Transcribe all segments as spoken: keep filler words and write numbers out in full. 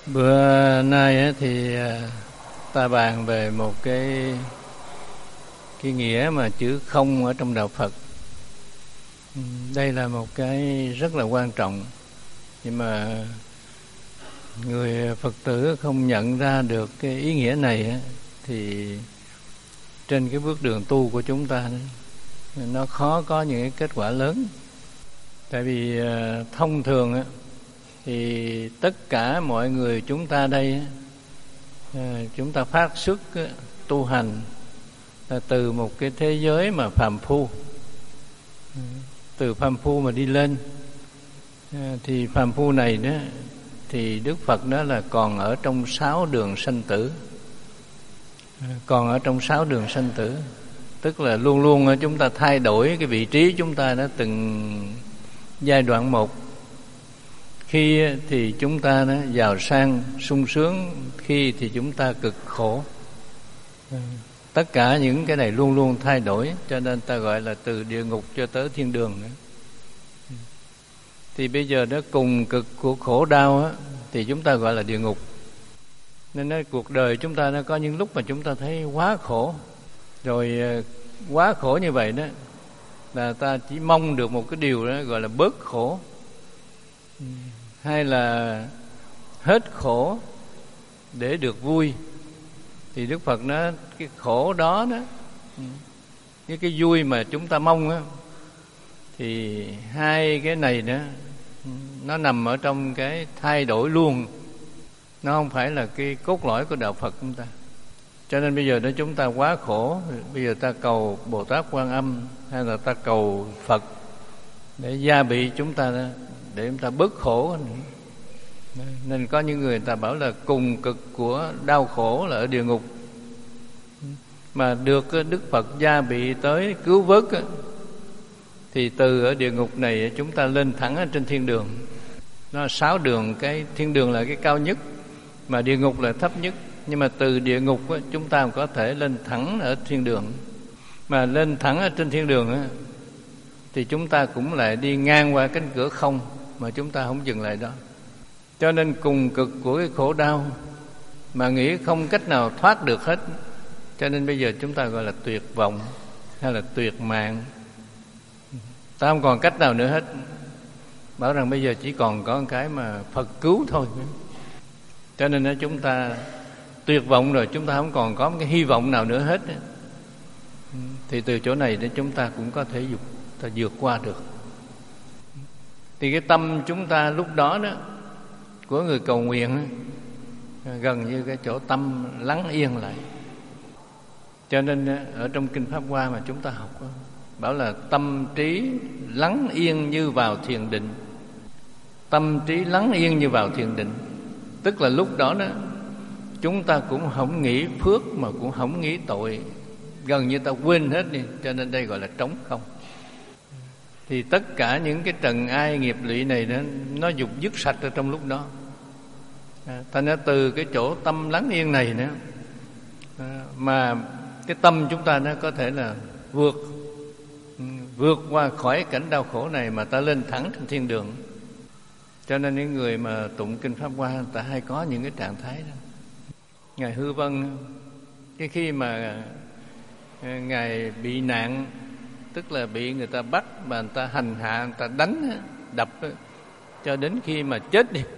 Bữa nay thì ta bàn về một cái cái nghĩa mà chữ không ở trong đạo Phật. Đây là một cái rất là quan trọng, nhưng mà người Phật tử không nhận ra được cái ý nghĩa này thì trên cái bước đường tu của chúng ta nó khó có những cái kết quả lớn. Tại vì thông thường thì tất cả mọi người chúng ta đây, chúng ta phát xuất tu hành là từ một cái thế giới mà phàm phu, từ phàm phu mà đi lên. Thì phàm phu này đó thì Đức Phật đó là còn ở trong sáu đường sanh tử, còn ở trong sáu đường sanh tử, tức là luôn luôn chúng ta thay đổi cái vị trí chúng ta đó từng giai đoạn một. Khi thì chúng ta đó giàu sang sung sướng, khi thì chúng ta cực khổ. Tất cả những cái này luôn luôn thay đổi, cho nên ta gọi là từ địa ngục cho tới thiên đường nữa. Thì bây giờ đó cùng cực của khổ đau á, thì chúng ta gọi là địa ngục. Nên nói cuộc đời chúng ta nó có những lúc mà chúng ta thấy quá khổ, rồi quá khổ như vậy đó là ta chỉ mong được một cái điều đó gọi là bớt khổ, hay là hết khổ để được vui. Thì Đức Phật nói cái khổ đó đó với cái vui mà chúng ta mong á, thì hai cái này đó nó nằm ở trong cái thay đổi luôn, nó không phải là cái cốt lõi của đạo Phật chúng ta. Cho nên bây giờ đó chúng ta quá khổ, bây giờ ta cầu Bồ Tát Quan Âm hay là ta cầu Phật để gia bị chúng ta đó, để chúng ta bớt khổ. Nên có những người ta bảo là cùng cực của đau khổ là ở địa ngục, mà được Đức Phật gia bị tới cứu vớt thì từ ở địa ngục này chúng ta lên thẳng ở trên thiên đường. Nó là sáu đường, cái thiên đường là cái cao nhất mà địa ngục là thấp nhất. Nhưng mà từ địa ngục chúng ta có thể lên thẳng ở thiên đường. Mà lên thẳng ở trên thiên đường thì chúng ta cũng lại đi ngang qua cánh cửa không, mà chúng ta không dừng lại đó. Cho nên cùng cực của cái khổ đau mà nghĩ không cách nào thoát được hết, cho nên bây giờ chúng ta gọi là tuyệt vọng hay là tuyệt mạng. Ta không còn cách nào nữa hết, bảo rằng bây giờ chỉ còn có cái mà Phật cứu thôi. Cho nên chúng ta tuyệt vọng rồi, chúng ta không còn có cái hy vọng nào nữa hết. Thì từ chỗ này để chúng ta cũng có thể ta vượt qua được. Thì cái tâm chúng ta lúc đó đó của người cầu nguyện gần như cái chỗ tâm lắng yên lại. Cho nên ở trong Kinh Pháp Hoa mà chúng ta học bảo là tâm trí lắng yên như vào thiền định. Tâm trí lắng yên như vào thiền định, tức là lúc đó đó chúng ta cũng không nghĩ phước mà cũng không nghĩ tội, gần như ta quên hết đi. Cho nên đây gọi là trống không. Thì tất cả những cái trần ai nghiệp lụy này đó, nó dục dứt sạch ở trong lúc đó. À, thành ra từ cái chỗ tâm lắng yên này nữa à, mà cái tâm chúng ta nó có thể là vượt vượt qua khỏi cảnh đau khổ này mà ta lên thẳng trên thiên đường. Cho nên những người mà tụng Kinh Pháp Hoa ta hay có những cái trạng thái đó. Ngài Hư Vân, cái khi mà Ngài bị nạn, tức là bị người ta bắt mà người ta hành hạ, người ta đánh, đập cho đến khi mà chết đi.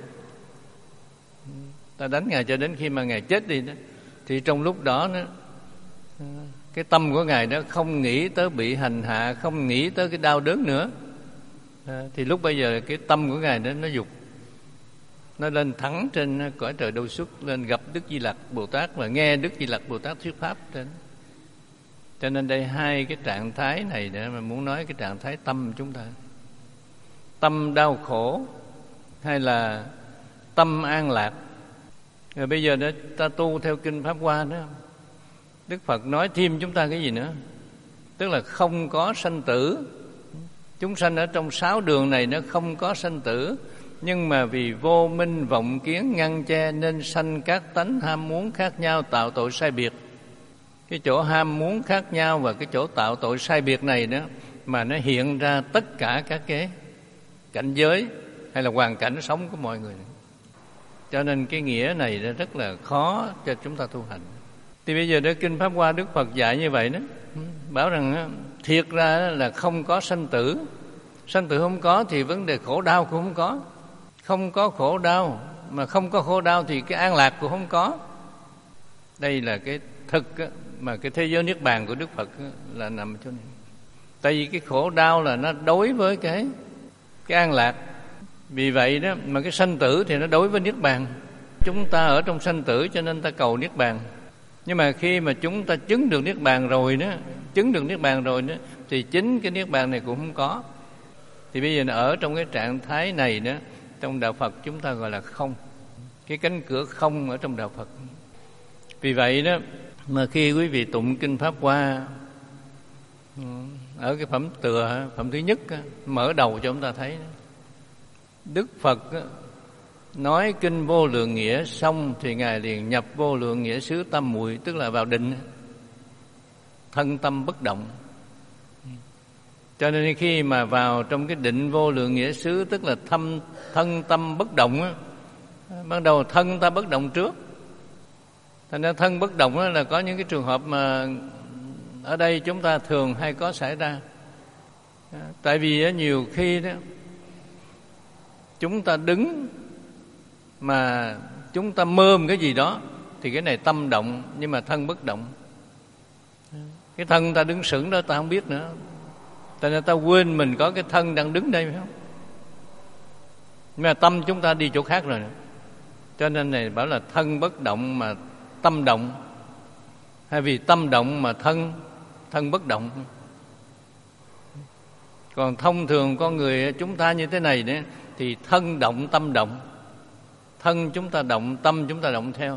Ta đánh Ngài cho đến khi mà Ngài chết đi đó. Thì trong lúc đó đó, cái tâm của Ngài đó không nghĩ tới bị hành hạ, không nghĩ tới cái đau đớn nữa. À, thì lúc bây giờ cái tâm của Ngài đó nó dục, nó lên thẳng trên cõi trời Đâu Xuất, lên gặp Đức Di Lặc Bồ Tát và nghe Đức Di Lặc Bồ Tát thuyết pháp trên. Cho nên đây hai cái trạng thái này để mà muốn nói cái trạng thái tâm chúng ta. Tâm đau khổ hay là tâm an lạc. Rồi bây giờ đó ta tu theo Kinh Pháp Hoa đó, Đức Phật nói thêm chúng ta cái gì nữa? Tức là không có sanh tử. Chúng sanh ở trong sáu đường này nó không có sanh tử, nhưng mà vì vô minh vọng kiến ngăn che nên sanh các tánh ham muốn khác nhau, tạo tội sai biệt. Cái chỗ ham muốn khác nhau và cái chỗ tạo tội sai biệt này đó mà nó hiện ra tất cả các cái cảnh giới hay là hoàn cảnh sống của mọi người. Cho nên cái nghĩa này nó rất là khó cho chúng ta tu hành. Thì bây giờ đó Kinh Pháp Hoa Đức Phật dạy như vậy đó, bảo rằng thiệt ra là không có sanh tử. Sanh tử không có thì vấn đề khổ đau cũng không có. Không có khổ đau, mà không có khổ đau thì cái an lạc cũng không có. Đây là cái thực mà cái thế giới niết bàn của Đức Phật là nằm ở chỗ này. Tại vì cái khổ đau là nó đối với cái cái an lạc. Vì vậy đó mà cái sanh tử thì nó đối với niết bàn. Chúng ta ở trong sanh tử cho nên ta cầu niết bàn. Nhưng mà khi mà chúng ta chứng được niết bàn rồi đó, chứng được niết bàn rồi đó, thì chính cái niết bàn này cũng không có. Thì bây giờ ở trong cái trạng thái này đó, trong đạo Phật chúng ta gọi là không. Cái cánh cửa không ở trong đạo Phật. Vì vậy đó mà khi quý vị tụng Kinh Pháp Hoa, ở cái phẩm tựa, phẩm thứ nhất mở đầu cho chúng ta thấy đó, Đức Phật nói Kinh Vô Lượng Nghĩa xong thì Ngài liền nhập Vô Lượng Nghĩa xứ tâm muội, tức là vào định, thân tâm bất động. Cho nên khi mà vào trong cái định Vô Lượng Nghĩa xứ, tức là thâm, thân tâm bất động á, ban đầu thân ta bất động trước. Thành ra thân bất động đó là có những cái trường hợp mà ở đây chúng ta thường hay có xảy ra. Tại vì nhiều khi đó chúng ta đứng mà chúng ta mơ một cái gì đó thì cái này tâm động, nhưng mà thân bất động. Cái thân ta đứng sững đó ta không biết nữa, tại nên ta quên mình có cái thân đang đứng đây, phải không? Nhưng mà tâm chúng ta đi chỗ khác rồi nữa. Cho nên này bảo là thân bất động mà tâm động, hay vì tâm động mà thân thân bất động. Còn thông thường con người chúng ta như thế này đấy, thì thân động tâm động. Thân chúng ta động, tâm chúng ta động theo.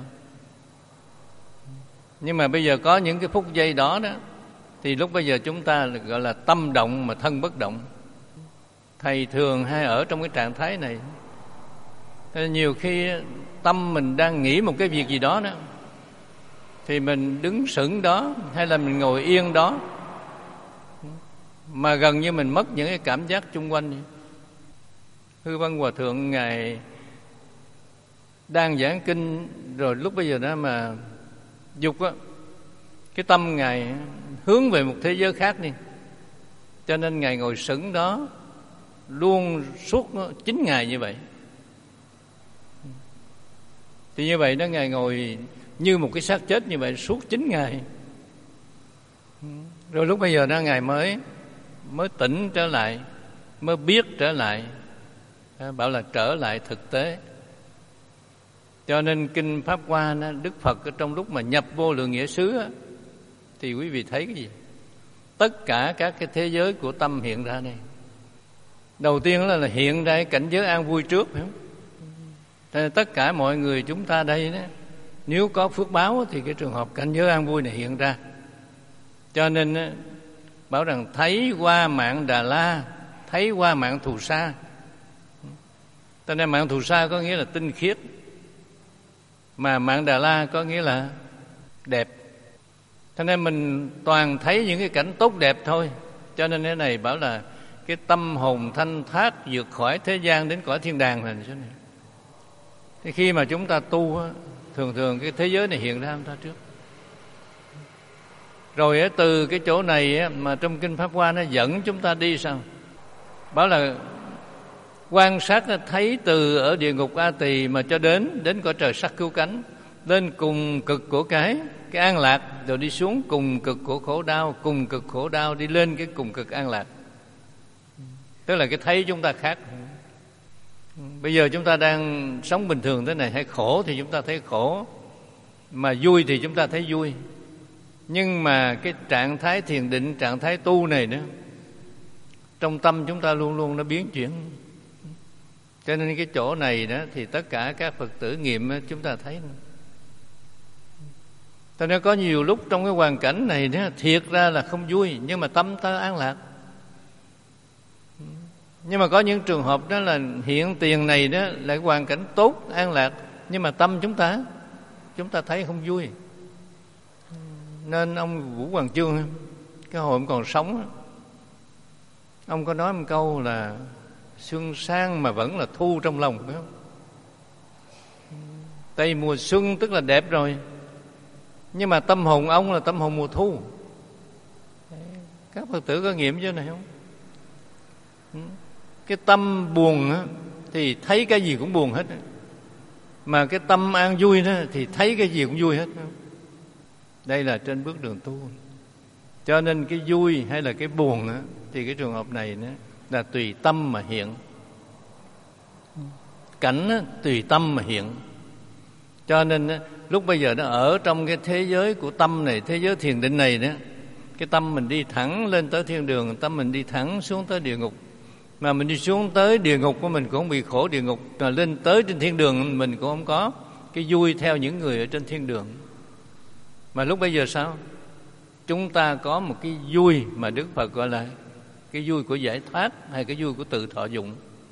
Nhưng mà bây giờ có những cái phút giây đó đó, thì lúc bây giờ chúng ta gọi là tâm động mà thân bất động. Thầy thường hay ở trong cái trạng thái này. Nên nhiều khi tâm mình đang nghĩ một cái việc gì đó đó, thì mình đứng sững đó hay là mình ngồi yên đó, mà gần như mình mất những cái cảm giác chung quanh. Hư Văn Hòa Thượng Ngài đang giảng kinh rồi, lúc bây giờ đó mà dục á, cái tâm Ngài hướng về một thế giới khác đi. Cho nên Ngài ngồi sững đó luôn suốt chín ngày như vậy. Thì như vậy đó, Ngài ngồi như một cái xác chết như vậy suốt chín ngày. Rồi lúc bây giờ đó Ngài mới mới tỉnh trở lại, mới biết trở lại, bảo là trở lại thực tế. Cho nên Kinh Pháp Hoa đó, Đức Phật trong lúc mà nhập Vô Lượng Nghĩa xứ á, thì quý vị thấy cái gì? Tất cả các cái thế giới của tâm hiện ra đây. Đầu tiên là, là hiện ra cái cảnh giới an vui trước, phải không? Nên tất cả mọi người chúng ta đây đó, nếu có phước báo thì cái trường hợp cảnh giới an vui này hiện ra. Cho nên bảo rằng thấy qua mạng Đà La, thấy qua mạng Thù Sa. Cho nên mạng Thù Sa có nghĩa là tinh khiết, mà mạng Đà La có nghĩa là đẹp. Cho nên mình toàn thấy những cái cảnh tốt đẹp thôi. Cho nên cái này bảo là cái tâm hồn thanh thát vượt khỏi thế gian đến cõi thiên đàng là thế này. Thì khi mà chúng ta tu, thường thường cái thế giới này hiện ra chúng ta trước. Rồi từ cái chỗ này mà trong Kinh Pháp Hoa nó dẫn chúng ta đi sao? Bảo là quan sát thấy từ ở địa ngục A Tỳ mà cho đến đến cõi trời sắc cứu cánh, lên cùng cực của cái cái an lạc, rồi đi xuống cùng cực của khổ đau, cùng cực khổ đau đi lên cái cùng cực an lạc. Tức là cái thấy chúng ta khác. Bây giờ chúng ta đang sống bình thường thế này, hay khổ thì chúng ta thấy khổ, mà vui thì chúng ta thấy vui. Nhưng mà cái trạng thái thiền định, trạng thái tu này đó, trong tâm chúng ta luôn luôn nó biến chuyển. Cho nên cái chỗ này đó thì tất cả các Phật tử nghiệm chúng ta thấy. Cho nên có nhiều lúc trong cái hoàn cảnh này đó, thiệt ra là không vui, nhưng mà tâm ta an lạc. Nhưng mà có những trường hợp đó là hiện tiền này đó là hoàn cảnh tốt, an lạc, nhưng mà tâm chúng ta chúng ta thấy không vui. Nên ông Vũ Hoàng Chương, cái hồi ông còn sống, ông có nói một câu là xuân sang mà vẫn là thu trong lòng, phải không? Tây mùa xuân tức là đẹp rồi, nhưng mà tâm hồn ông là tâm hồn mùa thu. Các Phật tử có nghiệm chỗ này không? Cái tâm buồn á, thì thấy cái gì cũng buồn hết, mà cái tâm an vui đó thì thấy cái gì cũng vui hết. Đây là trên bước đường tu. Cho nên cái vui hay là cái buồn á, thì cái trường hợp này đó là tùy tâm mà hiện. Cảnh á, tùy tâm mà hiện. Cho nên á, lúc bây giờ nó ở trong cái thế giới của tâm này, thế giới thiền định này đó, cái tâm mình đi thẳng lên tới thiên đường, tâm mình đi thẳng xuống tới địa ngục. Mà mình đi xuống tới địa ngục của mình cũng không bị khổ địa ngục, mà lên tới trên thiên đường mình cũng không có cái vui theo những người ở trên thiên đường. Mà lúc bây giờ sao? Chúng ta có một cái vui mà Đức Phật gọi là cái vui của giải thoát, hay cái vui của tự thọ dụng.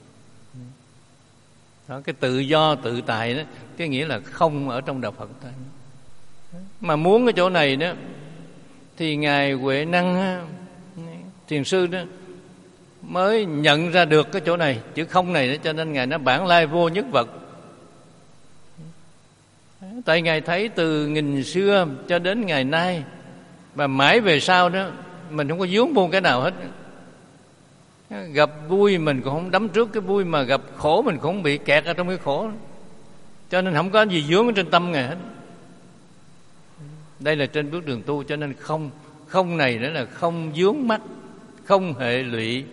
Đó, cái tự do tự tại đó, cái nghĩa là không ở trong đạo Phật ta. Mà muốn cái chỗ này đó thì ngài Huệ Năng thiền sư đó mới nhận ra được cái chỗ này, chữ không này đó, cho nên ngài nói bản lai vô nhất vật. Tại ngài thấy từ nghìn xưa cho đến ngày nay, và mãi về sau đó mình không có vướng buông cái nào hết. Gặp vui mình cũng không đắm trước cái vui, mà gặp khổ mình cũng không bị kẹt ở trong cái khổ. Cho nên không có gì vướng ở trên tâm ngài hết. Đây là trên bước đường tu. Cho nên không không này đó là không vướng mắc, không hệ lụy.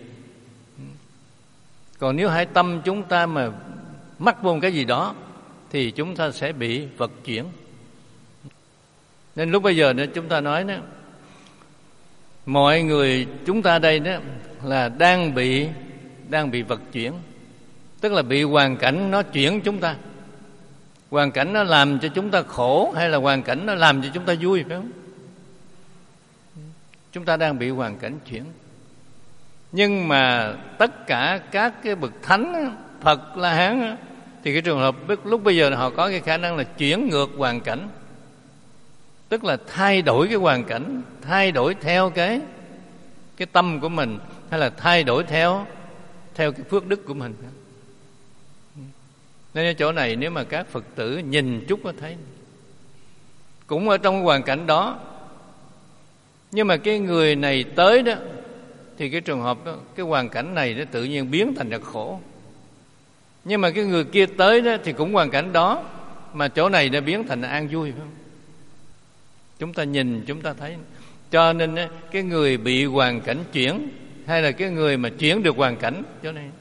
Còn nếu hai tâm chúng ta mà mắc vô cái gì đó thì chúng ta sẽ bị vật chuyển. Nên lúc bây giờ đó chúng ta nói đó, mọi người chúng ta đây đó là đang bị đang bị vật chuyển, tức là bị hoàn cảnh nó chuyển chúng ta. Hoàn cảnh nó làm cho chúng ta khổ, hay là hoàn cảnh nó làm cho chúng ta vui, phải không? Chúng ta đang bị hoàn cảnh chuyển. Nhưng mà tất cả các cái bậc thánh, Phật, La Hán thì cái trường hợp lúc bây giờ họ có cái khả năng là chuyển ngược hoàn cảnh, tức là thay đổi cái hoàn cảnh, thay đổi theo cái cái tâm của mình, hay là thay đổi theo theo cái phước đức của mình. Nên ở chỗ này nếu mà các Phật tử nhìn chút có thấy, cũng ở trong hoàn cảnh đó, nhưng mà cái người này tới đó thì cái trường hợp đó, cái hoàn cảnh này nó tự nhiên biến thành là khổ. Nhưng mà cái người kia tới đó thì cũng hoàn cảnh đó, mà chỗ này nó biến thành là an vui, phải không? Chúng ta nhìn chúng ta thấy. Cho nên cái người bị hoàn cảnh chuyển, hay là cái người mà chuyển được hoàn cảnh, chỗ này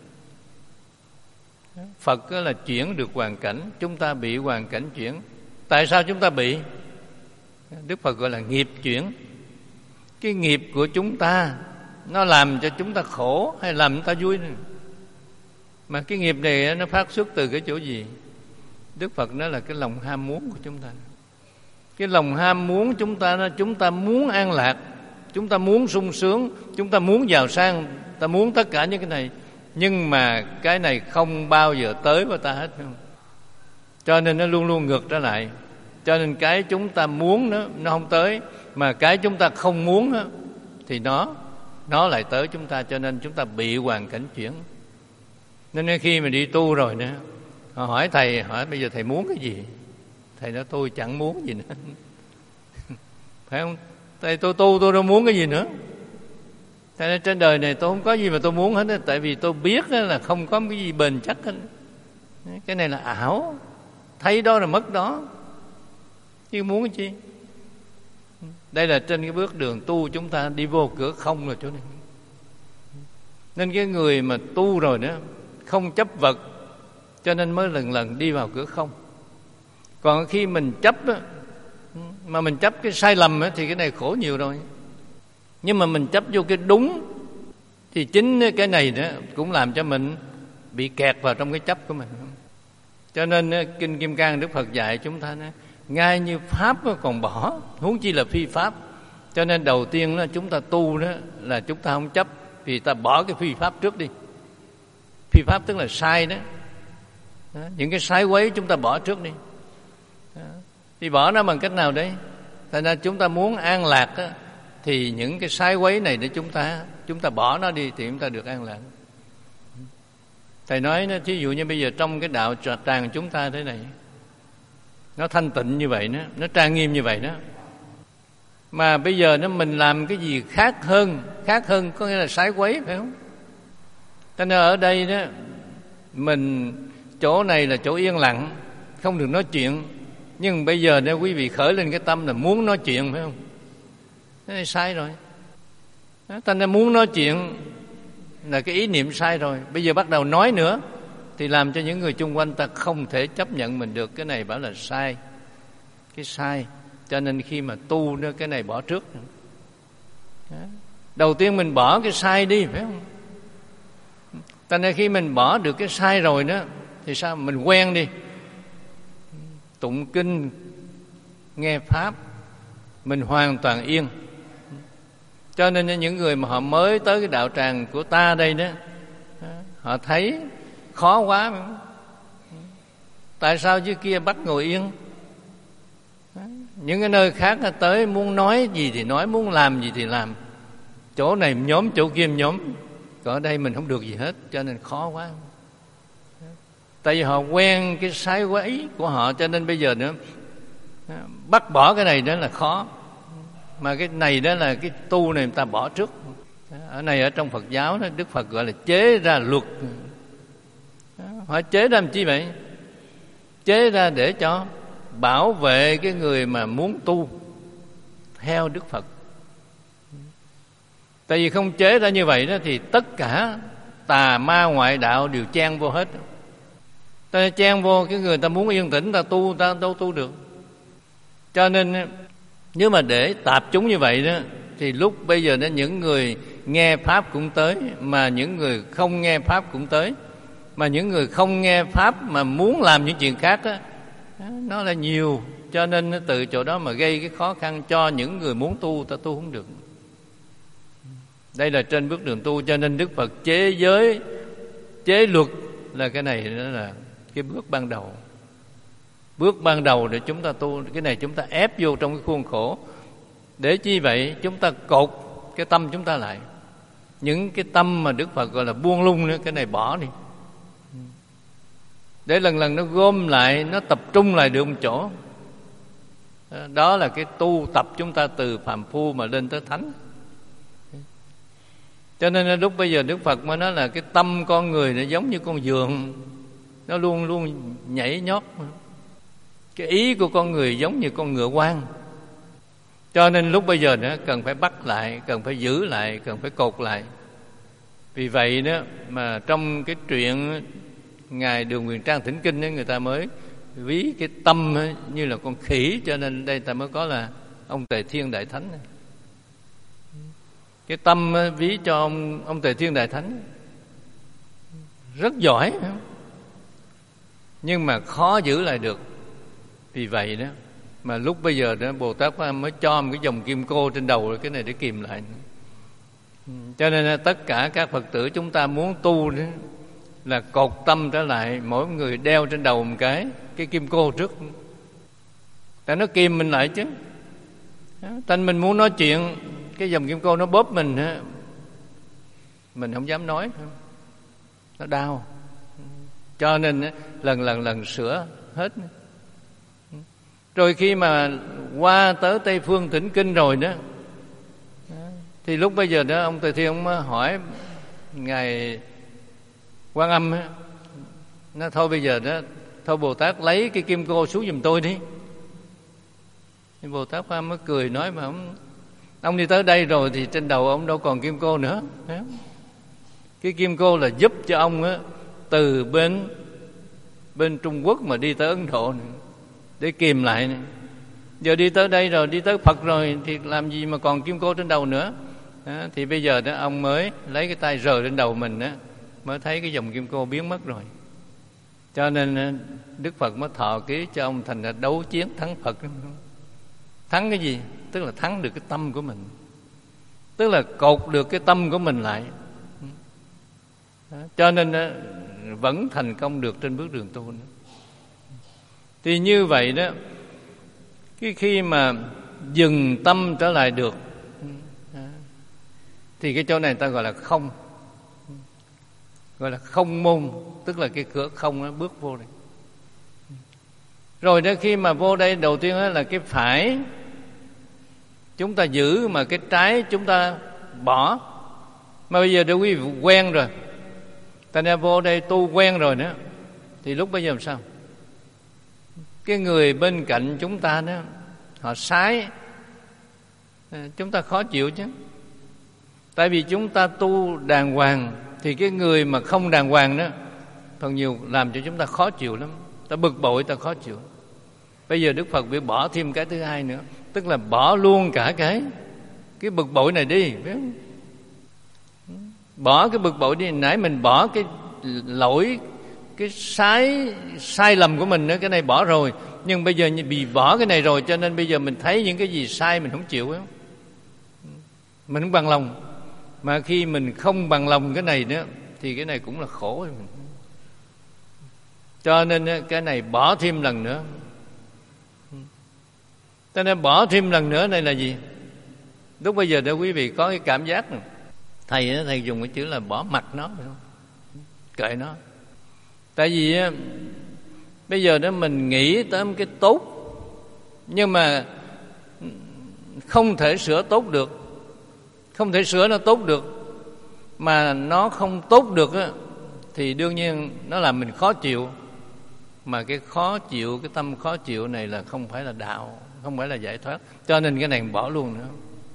Phật là chuyển được hoàn cảnh, chúng ta bị hoàn cảnh chuyển. Tại sao chúng ta bị? Đức Phật gọi là nghiệp chuyển. Cái nghiệp của chúng ta nó làm cho chúng ta khổ hay làm chúng ta vui này. Mà cái nghiệp này nó phát xuất từ cái chỗ gì? Đức Phật nói là cái lòng ham muốn của chúng ta. Cái lòng ham muốn chúng ta nó, chúng ta muốn an lạc, chúng ta muốn sung sướng, chúng ta muốn giàu sang, ta muốn tất cả những cái này. Nhưng mà cái này không bao giờ tới với ta hết, không? Cho nên nó luôn luôn ngược trở lại. Cho nên cái chúng ta muốn nó, nó không tới, mà cái chúng ta không muốn đó, thì nó nó lại tới chúng ta. Cho nên chúng ta bị hoàn cảnh chuyển. Nên khi mà đi tu rồi nữa, họ hỏi thầy, hỏi bây giờ thầy muốn cái gì? Thầy nói tôi chẳng muốn gì nữa. Phải không? Thầy tôi tu tôi đâu muốn cái gì nữa. Thầy nói trên đời này tôi không có gì mà tôi muốn hết. Tại vì tôi biết là không có cái gì bền chắc hết. Cái này là ảo. Thấy đó là mất đó, chứ muốn cái chi. Đây là trên cái bước đường tu chúng ta đi vô cửa không là chỗ này. Nên cái người mà tu rồi đó, không chấp vật, cho nên mới lần lần đi vào cửa không. Còn khi mình chấp đó, mà mình chấp cái sai lầm đó, thì cái này khổ nhiều rồi. Nhưng mà mình chấp vô cái đúng, thì chính cái này đó cũng làm cho mình bị kẹt vào trong cái chấp của mình. Cho nên Kinh Kim Cang Đức Phật dạy chúng ta nói, ngay như pháp còn bỏ, huống chi là phi pháp. Cho nên đầu tiên đó, chúng ta tu đó là chúng ta không chấp, vì ta bỏ cái phi pháp trước đi. Phi pháp tức là sai đó, đó. Những cái sai quấy chúng ta bỏ trước đi. Đó. Thì bỏ nó bằng cách nào đấy? Thành ra chúng ta muốn an lạc đó, thì những cái sai quấy này để chúng ta chúng ta bỏ nó đi thì chúng ta được an lạc. Thầy nói, thí dụ như bây giờ trong cái đạo tràng chúng ta thế này, nó thanh tịnh như vậy đó, nó trang nghiêm như vậy đó. Mà bây giờ nó mình làm cái gì khác hơn, khác hơn có nghĩa là sái quấy, phải không? Cho nên ở đây đó, mình chỗ này là chỗ yên lặng, không được nói chuyện. Nhưng bây giờ nếu quý vị khởi lên cái tâm là muốn nói chuyện, phải không? Thế này sai rồi. Ta nên muốn nói chuyện là cái ý niệm sai rồi. Bây giờ bắt đầu nói nữa thì làm cho những người chung quanh ta không thể chấp nhận mình được. Cái này bảo là sai, cái sai. Cho nên khi mà tu đó, cái này bỏ trước. Đầu tiên mình bỏ cái sai đi, phải không? Cho nên khi mình bỏ được cái sai rồi đó thì sao? Mình quen đi, tụng kinh, nghe pháp, mình hoàn toàn yên. Cho nên những người mà họ mới tới cái đạo tràng của ta đây đó, họ thấy khó quá. Tại sao chứ kia bắt ngồi yên? Những cái nơi khác tới muốn nói gì thì nói, muốn làm gì thì làm. Chỗ này nhóm, chỗ kia nhóm. Còn ở đây mình không được gì hết, cho nên khó quá. Tại vì họ quen cái sai quấy của họ, cho nên bây giờ nữa bắt bỏ cái này đó là khó. Mà cái này đó là cái tu này người ta bỏ trước. Ở này ở trong Phật giáo đó, Đức Phật gọi là chế ra luật. Họ chế ra làm chi vậy? Chế ra để cho bảo vệ cái người mà muốn tu theo Đức Phật. Tại vì không chế ra như vậy đó thì tất cả tà ma ngoại đạo đều chen vô hết. Ta chen vô cái người ta muốn yên tĩnh, ta tu, ta đâu tu được. Cho nên nếu mà để tạp chúng như vậy đó thì lúc bây giờ đó những người nghe pháp cũng tới, mà những người không nghe pháp cũng tới. Mà những người không nghe pháp mà muốn làm những chuyện khác đó, nó là nhiều. Cho nên từ chỗ đó mà gây cái khó khăn cho những người muốn tu, ta tu không được. Đây là trên bước đường tu. Cho nên Đức Phật chế giới, chế luật là cái này, đó là cái bước ban đầu. Bước ban đầu để chúng ta tu. Cái này chúng ta ép vô trong cái khuôn khổ. Để chi vậy? Chúng ta cột cái tâm chúng ta lại. Những cái tâm mà Đức Phật gọi là buông lung nữa, cái này bỏ đi, để lần lần nó gom lại, nó tập trung lại được một chỗ. Đó là cái tu tập chúng ta từ phàm phu mà lên tới thánh. Cho nên lúc bây giờ Đức Phật mới nói là cái tâm con người nó giống như con giường, nó luôn luôn nhảy nhót. Cái ý của con người giống như con ngựa hoang. Cho nên lúc bây giờ nữa cần phải bắt lại, cần phải giữ lại, cần phải cột lại. Vì vậy đó mà trong cái chuyện Ngài Đường Quyền Trang Thỉnh Kinh ấy, người ta mới ví cái tâm như là con khỉ. Cho nên đây ta mới có là ông Tề Thiên Đại Thánh. Cái tâm ví cho ông, ông Tề Thiên Đại Thánh rất giỏi, nhưng mà khó giữ lại được. Vì vậy đó mà lúc bây giờ đó Bồ Tát mới cho một cái dòng kim cô trên đầu rồi, cái này để kìm lại. Cho nên tất cả các Phật tử chúng ta muốn tu đó là cột tâm trở lại, mỗi người đeo trên đầu một cái cái kim cô trước, tại nó kìm mình lại chứ. Thành mình muốn nói chuyện, cái dòng kim cô nó bóp mình, mình không dám nói, nó đau. Cho nên lần lần lần sửa hết. Rồi khi mà qua tới Tây Phương Thỉnh Kinh rồi đó, thì lúc bây giờ đó ông Tề Thiên ông mới hỏi Ngài Quan Âm, nó thôi bây giờ đó, thôi Bồ Tát lấy cái kim cô xuống giùm tôi đi. Thì Bồ Tát Quan Âm mới cười nói, mà ông, ông đi tới đây rồi thì trên đầu ông đâu còn kim cô nữa. Cái kim cô là giúp cho ông á, từ bên bên Trung Quốc mà đi tới Ấn Độ này, để kìm lại này. Giờ đi tới đây rồi, đi tới Phật rồi thì làm gì mà còn kim cô trên đầu nữa. Đó, thì bây giờ đó ông mới lấy cái tay rờ lên đầu mình đó, mới thấy cái dòng kim cô biến mất rồi. Cho nên Đức Phật mới thọ ký cho ông thành ra đấu chiến thắng Phật. Thắng cái gì? Tức là thắng được cái tâm của mình, tức là cột được cái tâm của mình lại. Đó, cho nên vẫn thành công được trên bước đường tu nữa. Thì như vậy đó, cái khi mà dừng tâm trở lại được thì cái chỗ này ta gọi là không, gọi là không môn, tức là cái cửa không nó bước vô này. Rồi đó, khi mà vô đây đầu tiên là cái phải chúng ta giữ, mà cái trái chúng ta bỏ. Mà bây giờ để quý vị quen rồi, ta nên vô đây tu quen rồi nữa, thì lúc bây giờ làm sao? Cái người bên cạnh chúng ta đó, họ sái, chúng ta khó chịu chứ. Tại vì chúng ta tu đàng hoàng, thì cái người mà không đàng hoàng đó phần nhiều làm cho chúng ta khó chịu lắm, ta bực bội, ta khó chịu. Bây giờ Đức Phật bị bỏ thêm cái thứ hai nữa, tức là bỏ luôn cả cái cái bực bội này đi. Bỏ cái bực bội đi. Nãy mình bỏ cái lỗi, cái sai sai lầm của mình nữa, cái này bỏ rồi. Nhưng bây giờ bị bỏ cái này rồi, cho nên bây giờ mình thấy những cái gì sai mình không chịu. Mình không bằng lòng. Mà khi mình không bằng lòng cái này nữa, thì cái này cũng là khổ. Cho nên cái này bỏ thêm lần nữa. Cho nên bỏ thêm lần nữa này là gì? Lúc bây giờ để quý vị có cái cảm giác này. Thầy thầy dùng cái chữ là bỏ mặt nó, phải không? Kệ nó. Tại vì bây giờ đó mình nghĩ tới cái tốt, nhưng mà không thể sửa tốt được. Không thể sửa nó tốt được. Mà nó không tốt được á, thì đương nhiên nó làm mình khó chịu. Mà cái khó chịu, cái tâm khó chịu này là không phải là đạo, không phải là giải thoát. Cho nên cái này bỏ luôn nữa.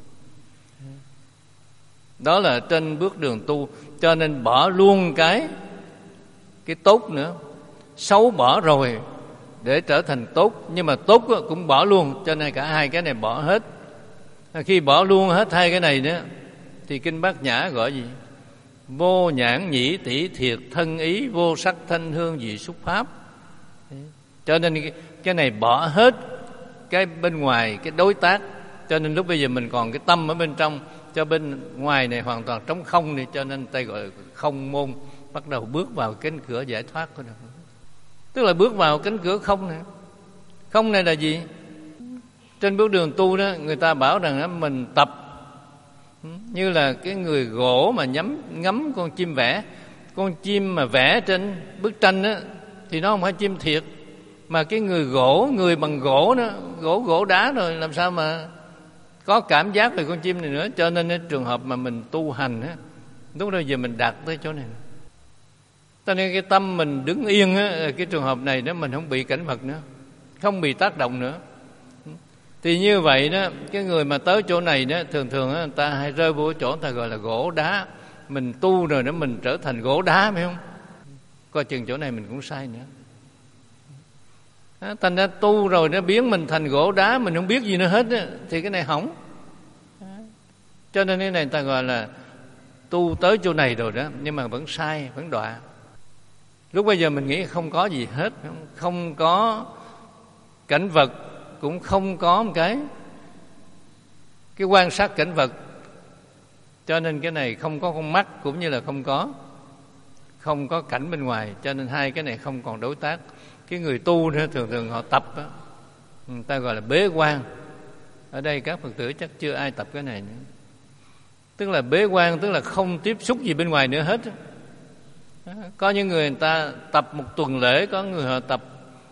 Đó là trên bước đường tu. Cho nên bỏ luôn cái Cái tốt nữa. Xấu bỏ rồi để trở thành tốt, nhưng mà tốt cũng bỏ luôn. Cho nên cả hai cái này bỏ hết. Khi bỏ luôn hết hai cái này nữa, thì Kinh Bát Nhã gọi gì? Vô nhãn nhĩ tỷ thiệt thân ý, vô sắc thanh hương vị xúc pháp. Cho nên cái này bỏ hết cái bên ngoài, cái đối tác. Cho nên lúc bây giờ mình còn cái tâm ở bên trong, cho bên ngoài này hoàn toàn trống không này. Cho nên ta gọi không môn, bắt đầu bước vào cánh cửa giải thoát của nó. Tức là bước vào cánh cửa không này. Không này là gì? Trên bước đường tu đó, người ta bảo rằng mình tập như là cái người gỗ mà nhắm ngắm con chim vẽ. Con chim mà vẽ trên bức tranh đó, thì nó không phải chim thiệt. Mà cái người gỗ, người bằng gỗ đó, gỗ gỗ đá rồi, làm sao mà có cảm giác về con chim này nữa. Cho nên cái trường hợp mà mình tu hành á, lúc đó giờ mình đạt tới chỗ này. Cho nên cái tâm mình đứng yên á, cái trường hợp này đó, mình không bị cảnh vật nữa, không bị tác động nữa. Thì như vậy đó, cái người mà tới chỗ này đó, thường thường đó, người ta hay rơi vô chỗ người ta gọi là gỗ đá. Mình tu rồi đó, mình trở thành gỗ đá, phải không? Coi chừng chỗ này mình cũng sai nữa. Đó, thành ra tu rồi nó biến mình thành gỗ đá, mình không biết gì nữa hết đó, thì cái này hỏng. Cho nên cái này người ta gọi là tu tới chỗ này rồi đó, nhưng mà vẫn sai, vẫn đọa. Lúc bây giờ mình nghĩ không có gì hết, không có cảnh vật, cũng không có một cái cái quan sát cảnh vật. Cho nên cái này không có con mắt, cũng như là không có không có cảnh bên ngoài. Cho nên hai cái này không còn đối tác. Cái người tu nữa, thường thường họ tập đó, người ta gọi là bế quan. Ở đây các Phật tử chắc chưa ai tập cái này nữa. Tức là bế quan, tức là không tiếp xúc gì bên ngoài nữa hết. Có những người người ta tập một tuần lễ, có người họ tập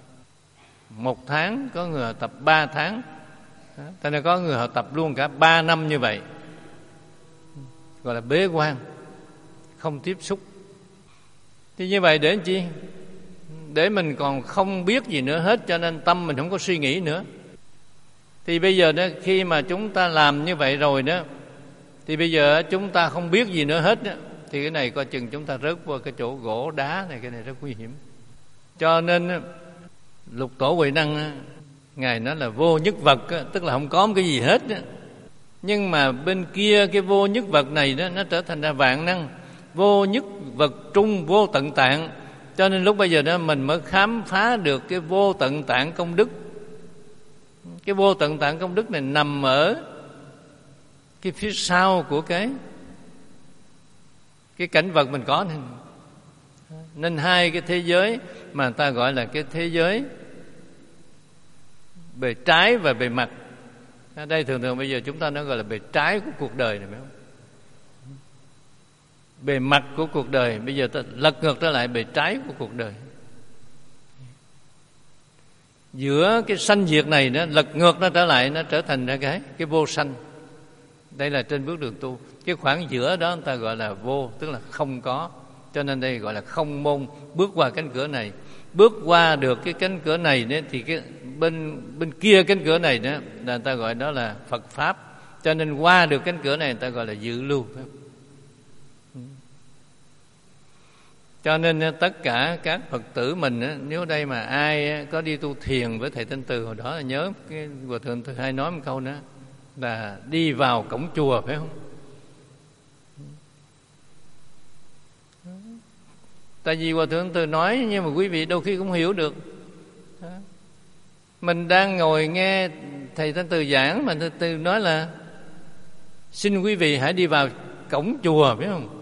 một tháng, có người họ tập ba tháng. Cho nên có người họ tập luôn cả ba năm như vậy. Gọi là bế quan, không tiếp xúc. Thì như vậy để làm chi? Để mình còn không biết gì nữa hết, cho nên tâm mình không có suy nghĩ nữa. Thì bây giờ đó, khi mà chúng ta làm như vậy rồi đó, thì bây giờ chúng ta không biết gì nữa hết đó, thì cái này coi chừng chúng ta rớt vào cái chỗ gỗ đá này, cái này rất nguy hiểm. Cho nên Lục Tổ Huệ Năng Ngài nói là vô nhất vật, tức là không có một cái gì hết. Nhưng mà bên kia cái vô nhất vật này đó, nó trở thành ra vạn năng. Vô nhất vật trung vô tận tạng. Cho nên lúc bây giờ đó mình mới khám phá được cái vô tận tạng công đức. Cái vô tận tạng công đức này nằm ở cái phía sau của cái cái cảnh vật mình có. Nên, nên hai cái thế giới mà người ta gọi là cái thế giới bề trái và bề mặt. Ở đây thường thường bây giờ chúng ta nói gọi là bề trái của cuộc đời này, phải không? Bề mặt của cuộc đời, bây giờ ta lật ngược trở lại bề trái của cuộc đời. giữa cái sanh diệt này nó lật ngược nó trở lại, nó trở thành ra cái cái vô sanh. Đây là trên bước đường tu. Cái khoảng giữa đó người ta gọi là vô, tức là không có. Cho nên đây gọi là không môn. Bước qua cánh cửa này, bước qua được cái cánh cửa này đó, thì cái bên bên kia cánh cửa này đó là người ta gọi đó là Phật pháp. Cho nên qua được cánh cửa này người ta gọi là dự lưu. Cho nên tất cả các Phật tử mình, nếu đây mà ai có đi tu thiền với thầy Thanh Từ hồi đó, là nhớ cái Hòa Thượng Từ Hai nói một câu nữa là đi vào cổng chùa, phải không? Tại vì Hòa Thượng Từ nói nhưng mà quý vị đôi khi cũng hiểu được. Mình đang ngồi nghe thầy Thanh Từ giảng mà thầy Từ nói là xin quý vị hãy đi vào cổng chùa, phải không?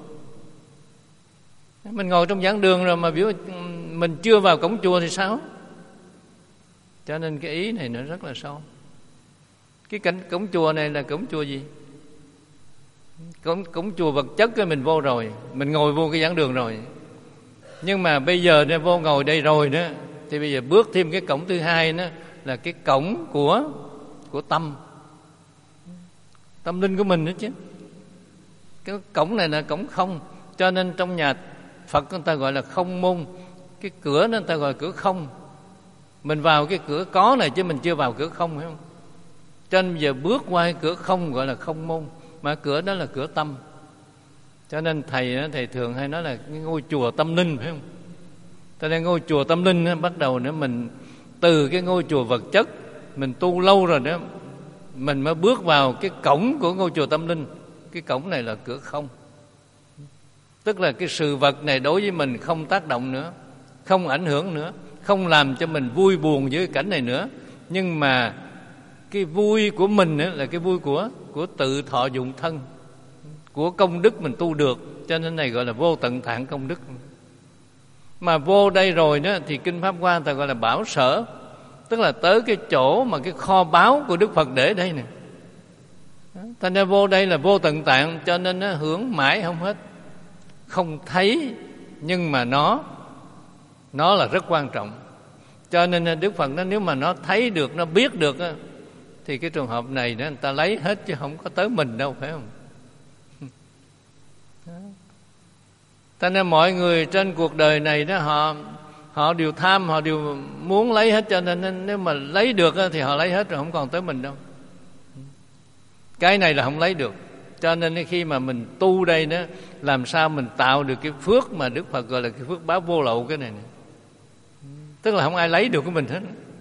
Mình ngồi trong giảng đường rồi mà biểu mình chưa vào cổng chùa thì sao? Cho nên cái ý này nó rất là sâu. Cái cảnh cổng chùa này là cổng chùa gì? Cổng, cổng chùa vật chất cái mình vô rồi, mình ngồi vô cái giảng đường rồi. Nhưng mà bây giờ nó vô ngồi đây rồi đó, thì bây giờ bước thêm cái cổng thứ hai đó là cái cổng của của tâm, tâm linh của mình đó chứ. Cái cổng này là cổng không. Cho nên trong nhà Phật người ta gọi là không môn. Cái cửa đó người ta gọi là cửa không. Mình vào cái cửa có này chứ mình chưa vào cửa không, phải không? Cho nên giờ bước qua cái cửa không gọi là không môn. Mà cửa đó là cửa tâm. Cho nên thầy thầy thường hay nói là cái ngôi chùa tâm linh, phải không? Cho nên ngôi chùa tâm linh bắt đầu nữa mình từ cái ngôi chùa vật chất mình tu lâu rồi đó, mình mới bước vào cái cổng của ngôi chùa tâm linh. Cái cổng này là cửa không. Tức là cái sự vật này đối với mình không tác động nữa, không ảnh hưởng nữa, không làm cho mình vui buồn với cái cảnh này nữa. Nhưng mà cái vui của mình là cái vui của của tự thọ dụng thân, của công đức mình tu được. Cho nên này gọi là vô tận thạng công đức. Mà vô đây rồi đó thì Kinh Pháp Hoa ta gọi là bảo sở. Tức là tới cái chỗ mà cái kho báu của Đức Phật để đây nè. Thành ra vô đây là vô tận tạng. Cho nên nó hưởng mãi không hết. Không thấy nhưng mà nó Nó là rất quan trọng. Cho nên Đức Phật nói nếu mà nó thấy được, nó biết được á, thì cái trường hợp này đó, người ta lấy hết chứ không có tới mình đâu, phải không? Cho nên mọi người trên cuộc đời này đó, họ họ đều tham, họ đều muốn lấy hết. Cho nên nếu mà lấy được á, thì họ lấy hết rồi, không còn tới mình đâu. Cái này là không lấy được. Cho nên khi mà mình tu đây đó, làm sao mình tạo được cái phước mà Đức Phật gọi là cái phước báo vô lậu cái này nè. Tức là không ai lấy được của mình hết.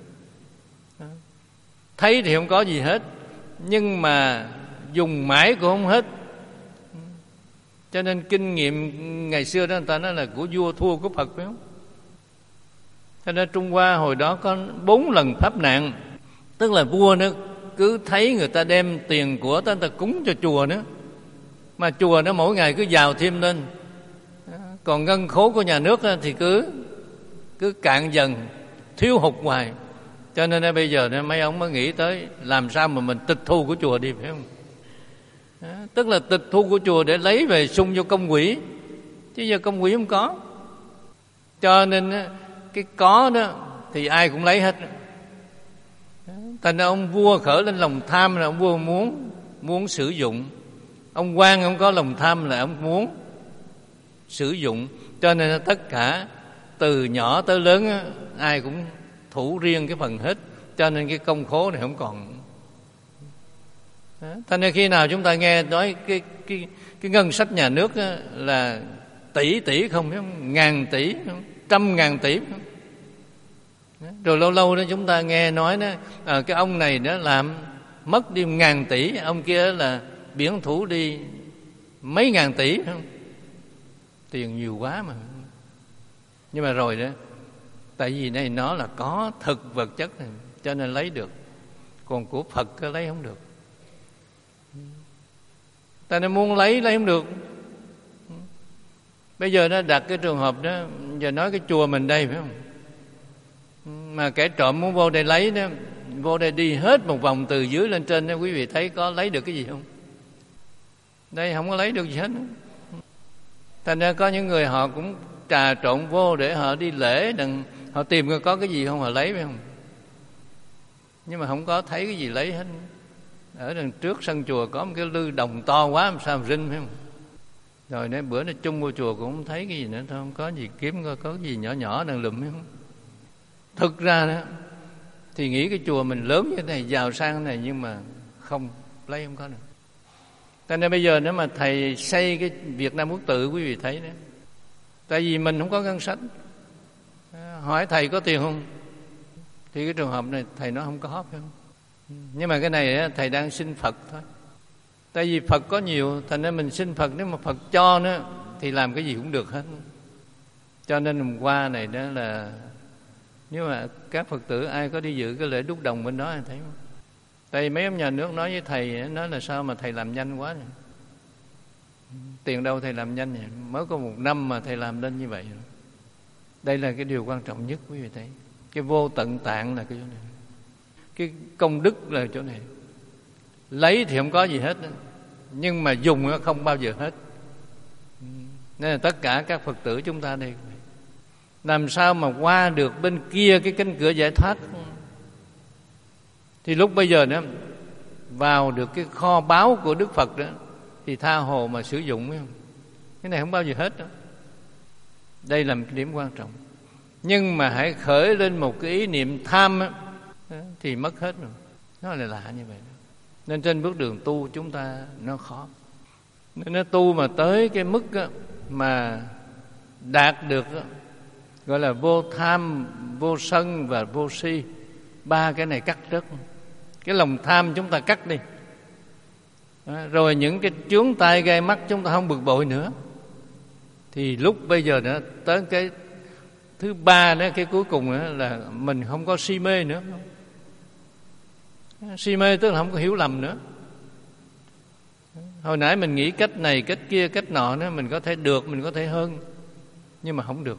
Thấy thì không có gì hết, nhưng mà dùng mãi cũng không hết. Cho nên kinh nghiệm ngày xưa đó người ta nói là của vua thua của Phật, phải không? Cho nên Trung Hoa hồi đó có bốn lần pháp nạn. Tức là vua nó cứ thấy người ta đem tiền của ta, người ta cúng cho chùa nữa, mà chùa nó mỗi ngày cứ giàu thêm lên. Còn ngân khố của nhà nước thì cứ cứ cạn dần, thiếu hụt hoài. Cho nên bây giờ mấy ông mới nghĩ tới làm sao mà mình tịch thu của chùa đi, phải không? Đó, tức là tịch thu của chùa để lấy về sung vô công quỹ, chứ giờ công quỹ không có. Cho nên cái có đó thì ai cũng lấy hết. Thành ra ông vua khởi lên lòng tham là ông vua muốn muốn sử dụng. Ông quan không có lòng tham là ông muốn sử dụng. Cho nên tất cả từ nhỏ tới lớn ai cũng thủ riêng cái phần hết. Cho nên cái công khố này không còn. Thành nên khi nào chúng ta nghe nói cái cái cái ngân sách nhà nước là tỷ tỷ không, không? Ngàn tỷ, không? Trăm ngàn tỷ không? Rồi lâu lâu đó chúng ta nghe nói đó, à, cái ông này đó làm mất đi ngàn tỷ, ông kia là biển thủ đi mấy ngàn tỷ, không? Tiền nhiều quá mà. Nhưng mà rồi đó, tại vì này nó là có thực vật chất này, cho nên lấy được. Còn của Phật lấy không được. Ta nên muốn lấy lấy không được. Bây giờ nó đặt cái trường hợp đó, giờ nói cái chùa mình đây, phải không? Mà kẻ trộm muốn vô đây lấy đó, vô đây đi hết một vòng từ dưới lên trên đó, quý vị thấy có lấy được cái gì không? Đây không có lấy được gì hết. Thành ra có những người họ cũng trà trộn vô để họ đi lễ, đừng, họ tìm coi có cái gì không họ lấy, phải không? nhưng mà không có thấy cái gì lấy hết. Ở đằng trước sân chùa có một cái lư đồng to quá, làm sao mà rinh, phải không? Rồi đến bữa nó chung vô chùa cũng không thấy cái gì nữa, thôi không có gì kiếm, có, có cái gì nhỏ nhỏ đang lùm, phải không? Thực ra đó thì nghĩ cái chùa mình lớn như thế này, giàu sang thế này, nhưng mà không lấy, không có được. Cho nên bây giờ nếu mà thầy xây cái Việt Nam Quốc Tự, quý vị thấy đó, tại vì mình không có ngân sách. Hỏi thầy có tiền không? Thì cái trường hợp này thầy nói không có, phải không? Nhưng mà cái này thầy đang xin Phật thôi. Tại vì Phật có nhiều, thành ra mình xin Phật, nếu mà Phật cho nữa thì làm cái gì cũng được hết. Cho nên hôm qua này đó là, nếu mà các Phật tử ai có đi dự cái lễ đúc đồng bên đó, anh thấy không? Tại vì mấy ông nhà nước nói với thầy, nói là sao mà thầy làm nhanh quá này. Tiền đâu thầy làm nhanh vậy? Mới có một năm mà thầy làm lên như vậy. Đây là cái điều quan trọng nhất, quý vị thấy. Cái vô tận tạng là cái chỗ này. Cái công đức là chỗ này. Lấy thì không có gì hết, nhưng mà dùng không bao giờ hết. Nên là tất cả các Phật tử chúng ta đây, làm sao mà qua được bên kia cái cánh cửa giải thoát, thì lúc bây giờ nữa vào được cái kho báu của Đức Phật đó, thì tha hồ mà sử dụng, phải không? Cái này không bao giờ hết đó. Đây là một cái điểm quan trọng. Nhưng mà hãy khởi lên một cái ý niệm tham đó, thì mất hết rồi. Nó là lạ như vậy đó. Nên trên bước đường tu chúng ta nó khó. Nên nó tu mà tới cái mức đó, mà đạt được đó, gọi là vô tham, vô sân và vô si. Ba cái này cắt rớt. Cái lòng tham chúng ta cắt đi. Đó, rồi những cái chướng tai gai mắt chúng ta không bực bội nữa. Thì lúc bây giờ nữa tới cái thứ ba đó, cái cuối cùng đó là mình không có si mê nữa. Si mê tức là không có hiểu lầm nữa. Hồi nãy mình nghĩ cách này, cách kia, cách nọ nữa, mình có thể được, mình có thể hơn, nhưng mà không được.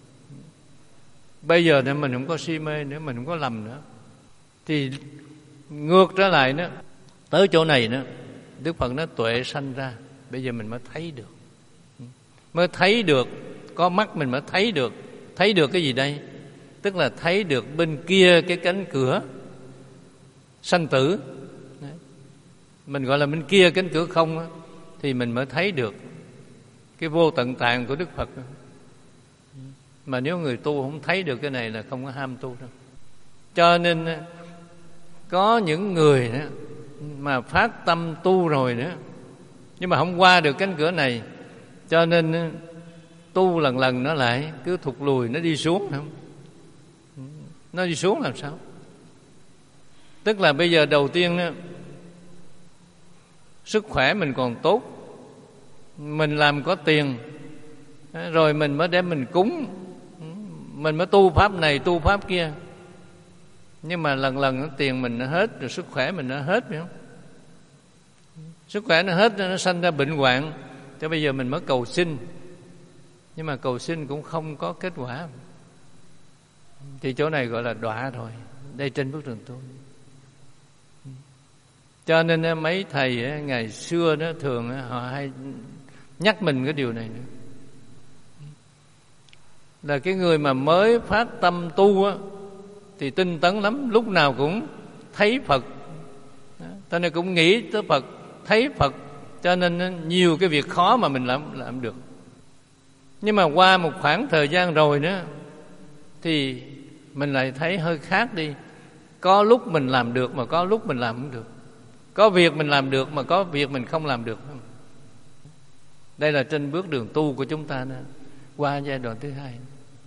Bây giờ nên mình không có si mê nữa, mình không có lầm nữa. Thì ngược trở lại nữa, tới chỗ này nữa, Đức Phật nói tuệ sanh ra. Bây giờ mình mới thấy được. Mới thấy được, có mắt mình mới thấy được. Thấy được cái gì đây? Tức là thấy được bên kia cái cánh cửa sanh tử. Đấy. Mình gọi là bên kia cánh cửa không á, thì mình mới thấy được cái vô tận tạng của Đức Phật. Mà nếu người tu không thấy được cái này là không có ham tu đâu. Cho nên có những người đó, mà phát tâm tu rồi nữa, nhưng mà không qua được cánh cửa này, cho nên tu lần lần nó lại cứ thụt lùi, nó đi xuống. Không? Nó đi xuống làm sao? Tức là bây giờ đầu tiên đó, sức khỏe mình còn tốt, mình làm có tiền, rồi mình mới đem mình cúng, mình mới tu pháp này tu pháp kia. Nhưng mà lần lần tiền mình nó hết, rồi sức khỏe mình nó hết, phải không? Sức khỏe nó hết, nó sanh ra bệnh hoạn. Cho bây giờ mình mới cầu xin, nhưng mà cầu xin cũng không có kết quả. Thì chỗ này gọi là đọa rồi. Đây trên bước đường tu. Cho nên mấy thầy ngày xưa đó, thường họ hay nhắc mình cái điều này nữa. Là cái người mà mới phát tâm tu á, thì tinh tấn lắm, lúc nào cũng thấy Phật. Cho nên cũng nghĩ tới Phật, thấy Phật. Cho nên nhiều cái việc khó mà mình làm, làm được. Nhưng mà qua một khoảng thời gian rồi nữa, thì mình lại thấy hơi khác đi. Có lúc mình làm được mà có lúc mình làm không được. Có việc mình làm được mà có việc mình không làm được. Đây là trên bước đường tu của chúng ta nữa. Qua giai đoạn thứ hai,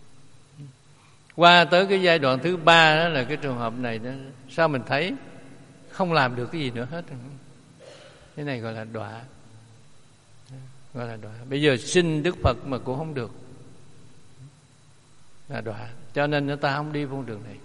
qua tới cái giai đoạn thứ ba đó là cái trường hợp này đó. Sao mình thấy không làm được cái gì nữa hết. Cái này gọi là đọa. Gọi là đọa. Bây giờ xin Đức Phật mà cũng không được, là đọa. Cho nên người ta không đi con đường này.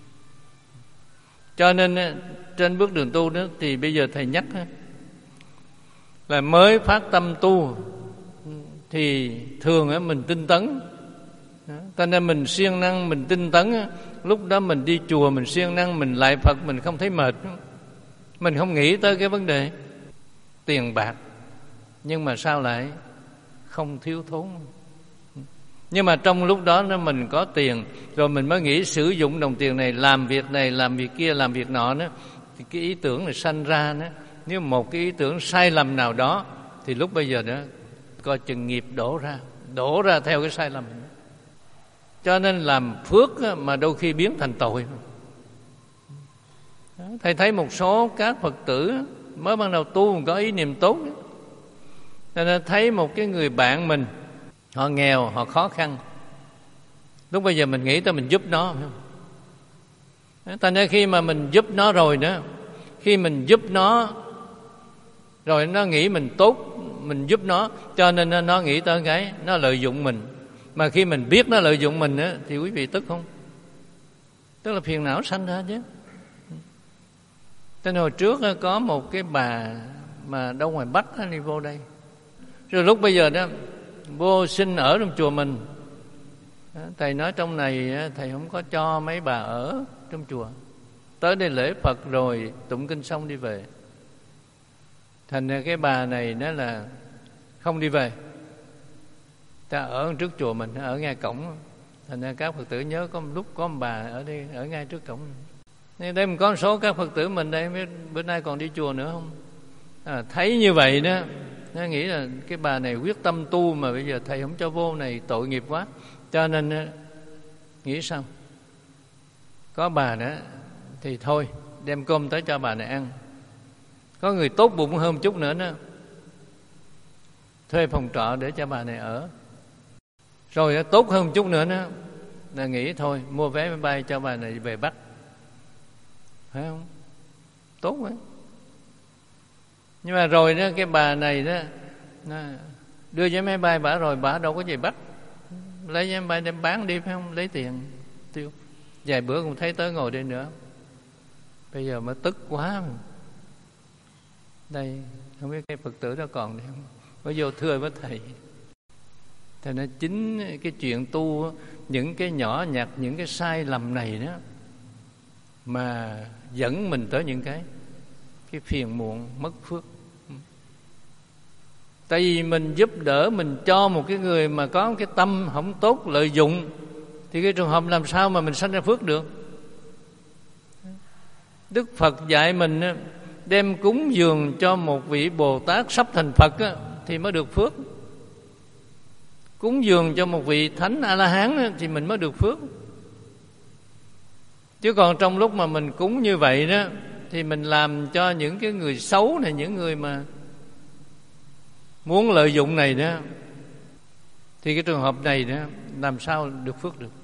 Cho nên trên bước đường tu đó, thì bây giờ thầy nhắc là mới phát tâm tu thì thường mình tinh tấn. Cho nên mình siêng năng, mình tinh tấn. Lúc đó mình đi chùa, mình siêng năng, mình lại Phật, mình không thấy mệt. Mình không nghĩ tới cái vấn đề tiền bạc. Nhưng mà sao lại không thiếu thốn. Nhưng mà trong lúc đó nó mình có tiền, rồi mình mới nghĩ sử dụng đồng tiền này làm việc này, làm việc kia, làm việc nọ nữa, thì cái ý tưởng này sanh ra nữa. Nếu một cái ý tưởng sai lầm nào đó thì lúc bây giờ đó coi chừng nghiệp đổ ra, đổ ra theo cái sai lầm. Cho nên làm phước mà đôi khi biến thành tội. Thầy thấy một số các Phật tử mới ban đầu tu có ý niệm tốt, cho nên thấy một cái người bạn mình, họ nghèo, họ khó khăn, lúc bây giờ mình nghĩ tới mình giúp nó, phải không? Thành ra khi mà mình giúp nó rồi đó, khi mình giúp nó rồi nó nghĩ mình tốt, mình giúp nó, cho nên nó nghĩ tới cái nó lợi dụng mình. Mà khi mình biết nó lợi dụng mình á, thì quý vị tức không? Tức là phiền não sanh ra chứ. Tên hồi trước có một cái bà mà đâu ngoài Bắc đi vô đây, rồi lúc bây giờ đó vô xin ở trong chùa mình. Thầy nói trong này thầy không có cho mấy bà ở trong chùa, tới đây lễ Phật rồi tụng kinh xong đi về. Thành ra cái bà này đó là không đi về, ta ở trước chùa mình, ở ngay cổng. Thành ra các Phật tử nhớ có một lúc có một bà ở đây, ở ngay trước cổng. Nên đây mình có một số các Phật tử mình đây, biết bữa nay còn đi chùa nữa không? À, thấy như vậy đó, nó nghĩ là cái bà này quyết tâm tu mà bây giờ thầy không cho vô này tội nghiệp quá. Cho nên nghĩ sao? Có bà đó thì thôi đem cơm tới cho bà này ăn. Có người tốt bụng hơn một chút nữa đó, thuê phòng trọ để cho bà này ở. Rồi tốt hơn một chút nữa đó là nghĩ thôi mua vé máy bay cho bà này về Bắc, phải không? Tốt quá. Nhưng mà rồi đó cái bà này đó, nó đưa vé máy bay bà rồi, bà đâu có về Bắc, lấy vé máy bay đem bán đi, phải không? Lấy tiền tiêu. Vài bữa cũng thấy tới ngồi đây nữa. Bây giờ mới tức quá mà. Đây không biết cái Phật tử đó còn đây không, mới vô thưa với thầy. Thầy nói chính cái chuyện tu, những cái nhỏ nhặt, những cái sai lầm này đó mà dẫn mình tới những cái cái phiền muộn, mất phước. Tại vì mình giúp đỡ, mình cho một cái người mà có cái tâm không tốt, lợi dụng, thì cái trường hợp làm sao mà mình sanh ra phước được? Đức Phật dạy mình đem cúng dường cho một vị Bồ Tát sắp thành Phật á, thì mới được phước. Cúng dường cho một vị Thánh A-la-hán á, thì mình mới được phước. Chứ còn trong lúc mà mình cúng như vậy đó, thì mình làm cho những cái người xấu này, những người mà muốn lợi dụng này đó, thì cái trường hợp này đó làm sao được phước được.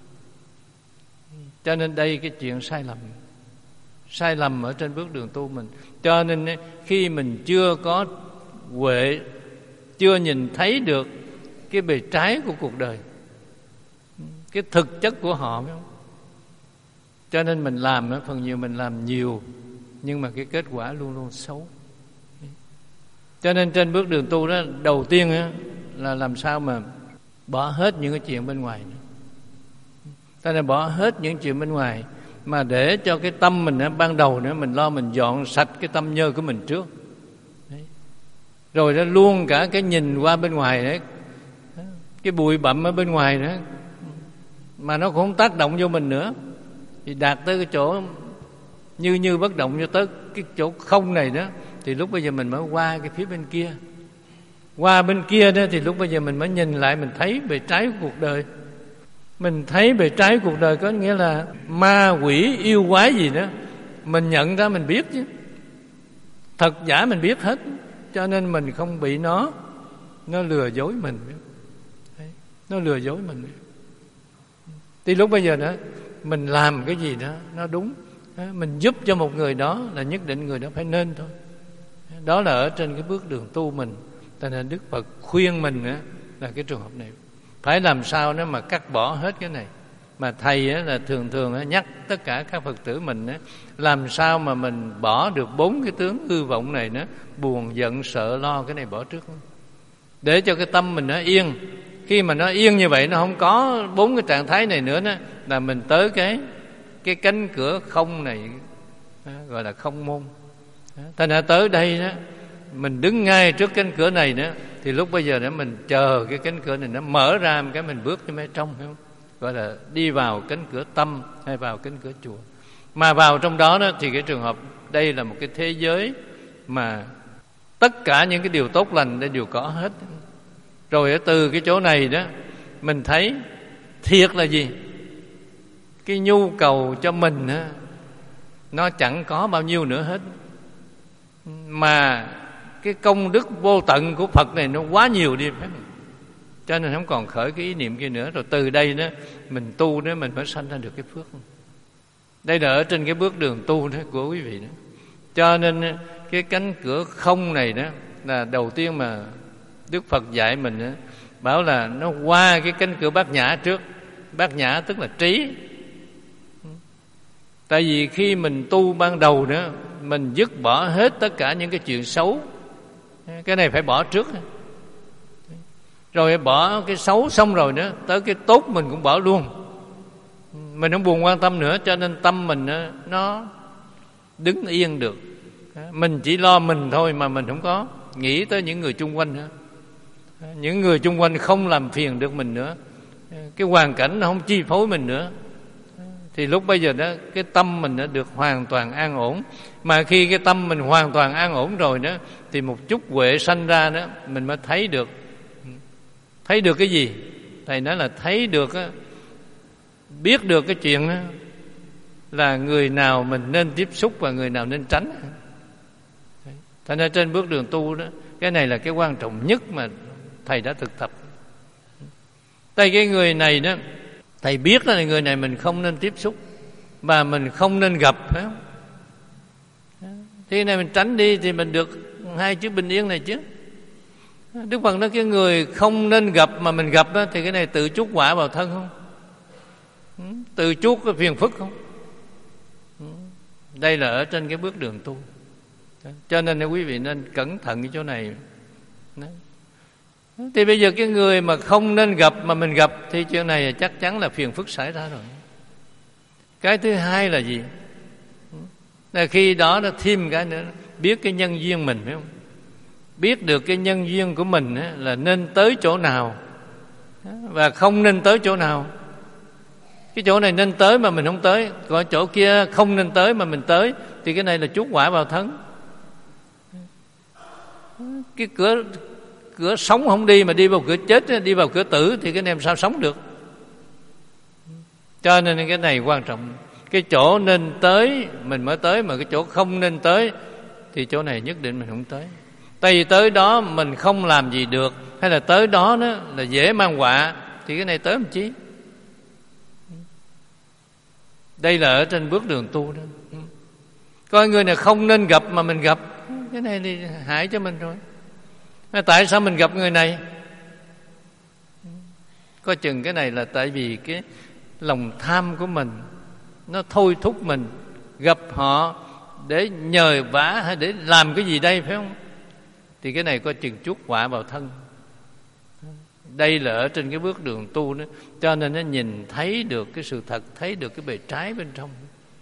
Cho nên đây cái chuyện sai lầm, sai lầm ở trên bước đường tu mình. Cho nên khi mình chưa có huệ, chưa nhìn thấy được cái bề trái của cuộc đời, cái thực chất của họ, phải không? Cho nên mình làm, phần nhiều mình làm nhiều, nhưng mà cái kết quả luôn luôn xấu. Cho nên trên bước đường tu đó, đầu tiên là làm sao mà bỏ hết những cái chuyện bên ngoài. Ta nên bỏ hết những chuyện bên ngoài, mà để cho cái tâm mình ban đầu nữa mình lo mình dọn sạch cái tâm nhơ của mình trước. Đấy. Rồi đó luôn cả cái nhìn qua bên ngoài đấy, cái bụi bặm ở bên ngoài đó mà nó cũng không tác động vô mình nữa, thì đạt tới cái chỗ như như bất động, cho tới cái chỗ không này đó, thì lúc bây giờ mình mới qua cái phía bên kia. Qua bên kia đó thì lúc bây giờ mình mới nhìn lại, mình thấy bề trái của cuộc đời. Mình thấy bề trái cuộc đời có nghĩa là ma quỷ yêu quái gì đó, mình nhận ra mình biết chứ. Thật giả mình biết hết, cho nên mình không bị nó nó lừa dối mình. Nó lừa dối mình. Thì lúc bây giờ đó mình làm cái gì đó nó đúng, mình giúp cho một người đó là nhất định người đó phải nên thôi. Đó là ở trên cái bước đường tu mình. Cho nên Đức Phật khuyên mình á, là cái trường hợp này phải làm sao đó mà cắt bỏ hết cái này. Mà thầy á, là thường thường á, nhắc tất cả các Phật tử mình á, làm sao mà mình bỏ được bốn cái tướng hư vọng này đó, buồn, giận, sợ, lo, cái này bỏ trước, để cho cái tâm mình nó yên. Khi mà nó yên như vậy, nó không có bốn cái trạng thái này nữa đó, là mình tới cái cái cánh cửa không này, đó, gọi là không môn. Thành ra tới đây đó, mình đứng ngay trước cánh cửa này đó, thì lúc bây giờ đó mình chờ cái cánh cửa này nó mở ra một cái mình bước cho mới trong, phải không? Gọi là đi vào cánh cửa tâm hay vào cánh cửa chùa. Mà vào trong đó, đó thì cái trường hợp đây là một cái thế giới mà tất cả những cái điều tốt lành đây đều có hết. Rồi ở từ cái chỗ này đó mình thấy thiệt là gì? Cái nhu cầu cho mình đó, nó chẳng có bao nhiêu nữa hết, mà cái công đức vô tận của Phật này nó quá nhiều đi, phải không? Cho nên không còn khởi cái ý niệm kia nữa. Rồi từ đây đó mình tu đó mình mới sanh ra được cái phước. Đây là ở trên cái bước đường tu đó của quý vị đó. Cho nên cái cánh cửa không này đó là đầu tiên mà Đức Phật dạy mình đó, bảo là nó qua cái cánh cửa bát nhã trước. Bát nhã tức là trí. Tại vì khi mình tu ban đầu đó, mình dứt bỏ hết tất cả những cái chuyện xấu. Cái này phải bỏ trước. Rồi bỏ cái xấu xong rồi đó, tới cái tốt mình cũng bỏ luôn. Mình không buồn quan tâm nữa, cho nên tâm mình đó, nó đứng yên được. Mình chỉ lo mình thôi mà mình không có nghĩ tới những người chung quanh nữa. Những người chung quanh không làm phiền được mình nữa, cái hoàn cảnh nó không chi phối mình nữa. Thì lúc bây giờ đó cái tâm mình đã được hoàn toàn an ổn. Mà khi cái tâm mình hoàn toàn an ổn rồi đó, thì một chút huệ sanh ra đó, mình mới thấy được. Thấy được cái gì? Thầy nói là thấy được á, biết được cái chuyện đó, là người nào mình nên tiếp xúc và người nào nên tránh. Thành ra trên bước đường tu đó, cái này là cái quan trọng nhất mà thầy đã thực tập. Tại cái người này đó, thầy biết là người này mình không nên tiếp xúc và mình không nên gặp, phải không? Thì cái này mình tránh đi thì mình được hai chữ bình yên này chứ. Đức Phật nói cái người không nên gặp mà mình gặp đó, thì cái này tự chuốc quả vào thân không? Tự chuốc cái phiền phức không? Đây là ở trên cái bước đường tu. Cho nên quý vị nên cẩn thận cái chỗ này. Thì bây giờ cái người mà không nên gặp mà mình gặp, thì chuyện này chắc chắn là phiền phức xảy ra rồi. Cái thứ hai là gì? Là khi đó nó thêm cái nữa, biết cái nhân duyên mình, phải không? Biết được cái nhân duyên của mình là nên tới chỗ nào và không nên tới chỗ nào. Cái chỗ này nên tới mà mình không tới, còn chỗ kia không nên tới mà mình tới, thì cái này là chuốc quả vào thân. Cái cửa cửa sống không đi mà đi vào cửa chết, đi vào cửa tử, thì cái này làm sao sống được? Cho nên cái này quan trọng. Cái chỗ nên tới mình mới tới, mà cái chỗ không nên tới thì chỗ này nhất định mình không tới. Tại vì tới đó mình không làm gì được, hay là tới đó, đó là dễ mang họa, thì cái này tới làm chi? Đây là ở trên bước đường tu đó. Coi người này không nên gặp mà mình gặp, cái này thì hại cho mình rồi. Tại sao mình gặp người này? Coi chừng cái này là tại vì cái lòng tham của mình nó thôi thúc mình gặp họ để nhờ vả hay để làm cái gì đây, phải không? Thì cái này coi chừng chuốc quả vào thân. Đây là ở trên cái bước đường tu đó. Cho nên nó nhìn thấy được cái sự thật, thấy được cái bề trái bên trong.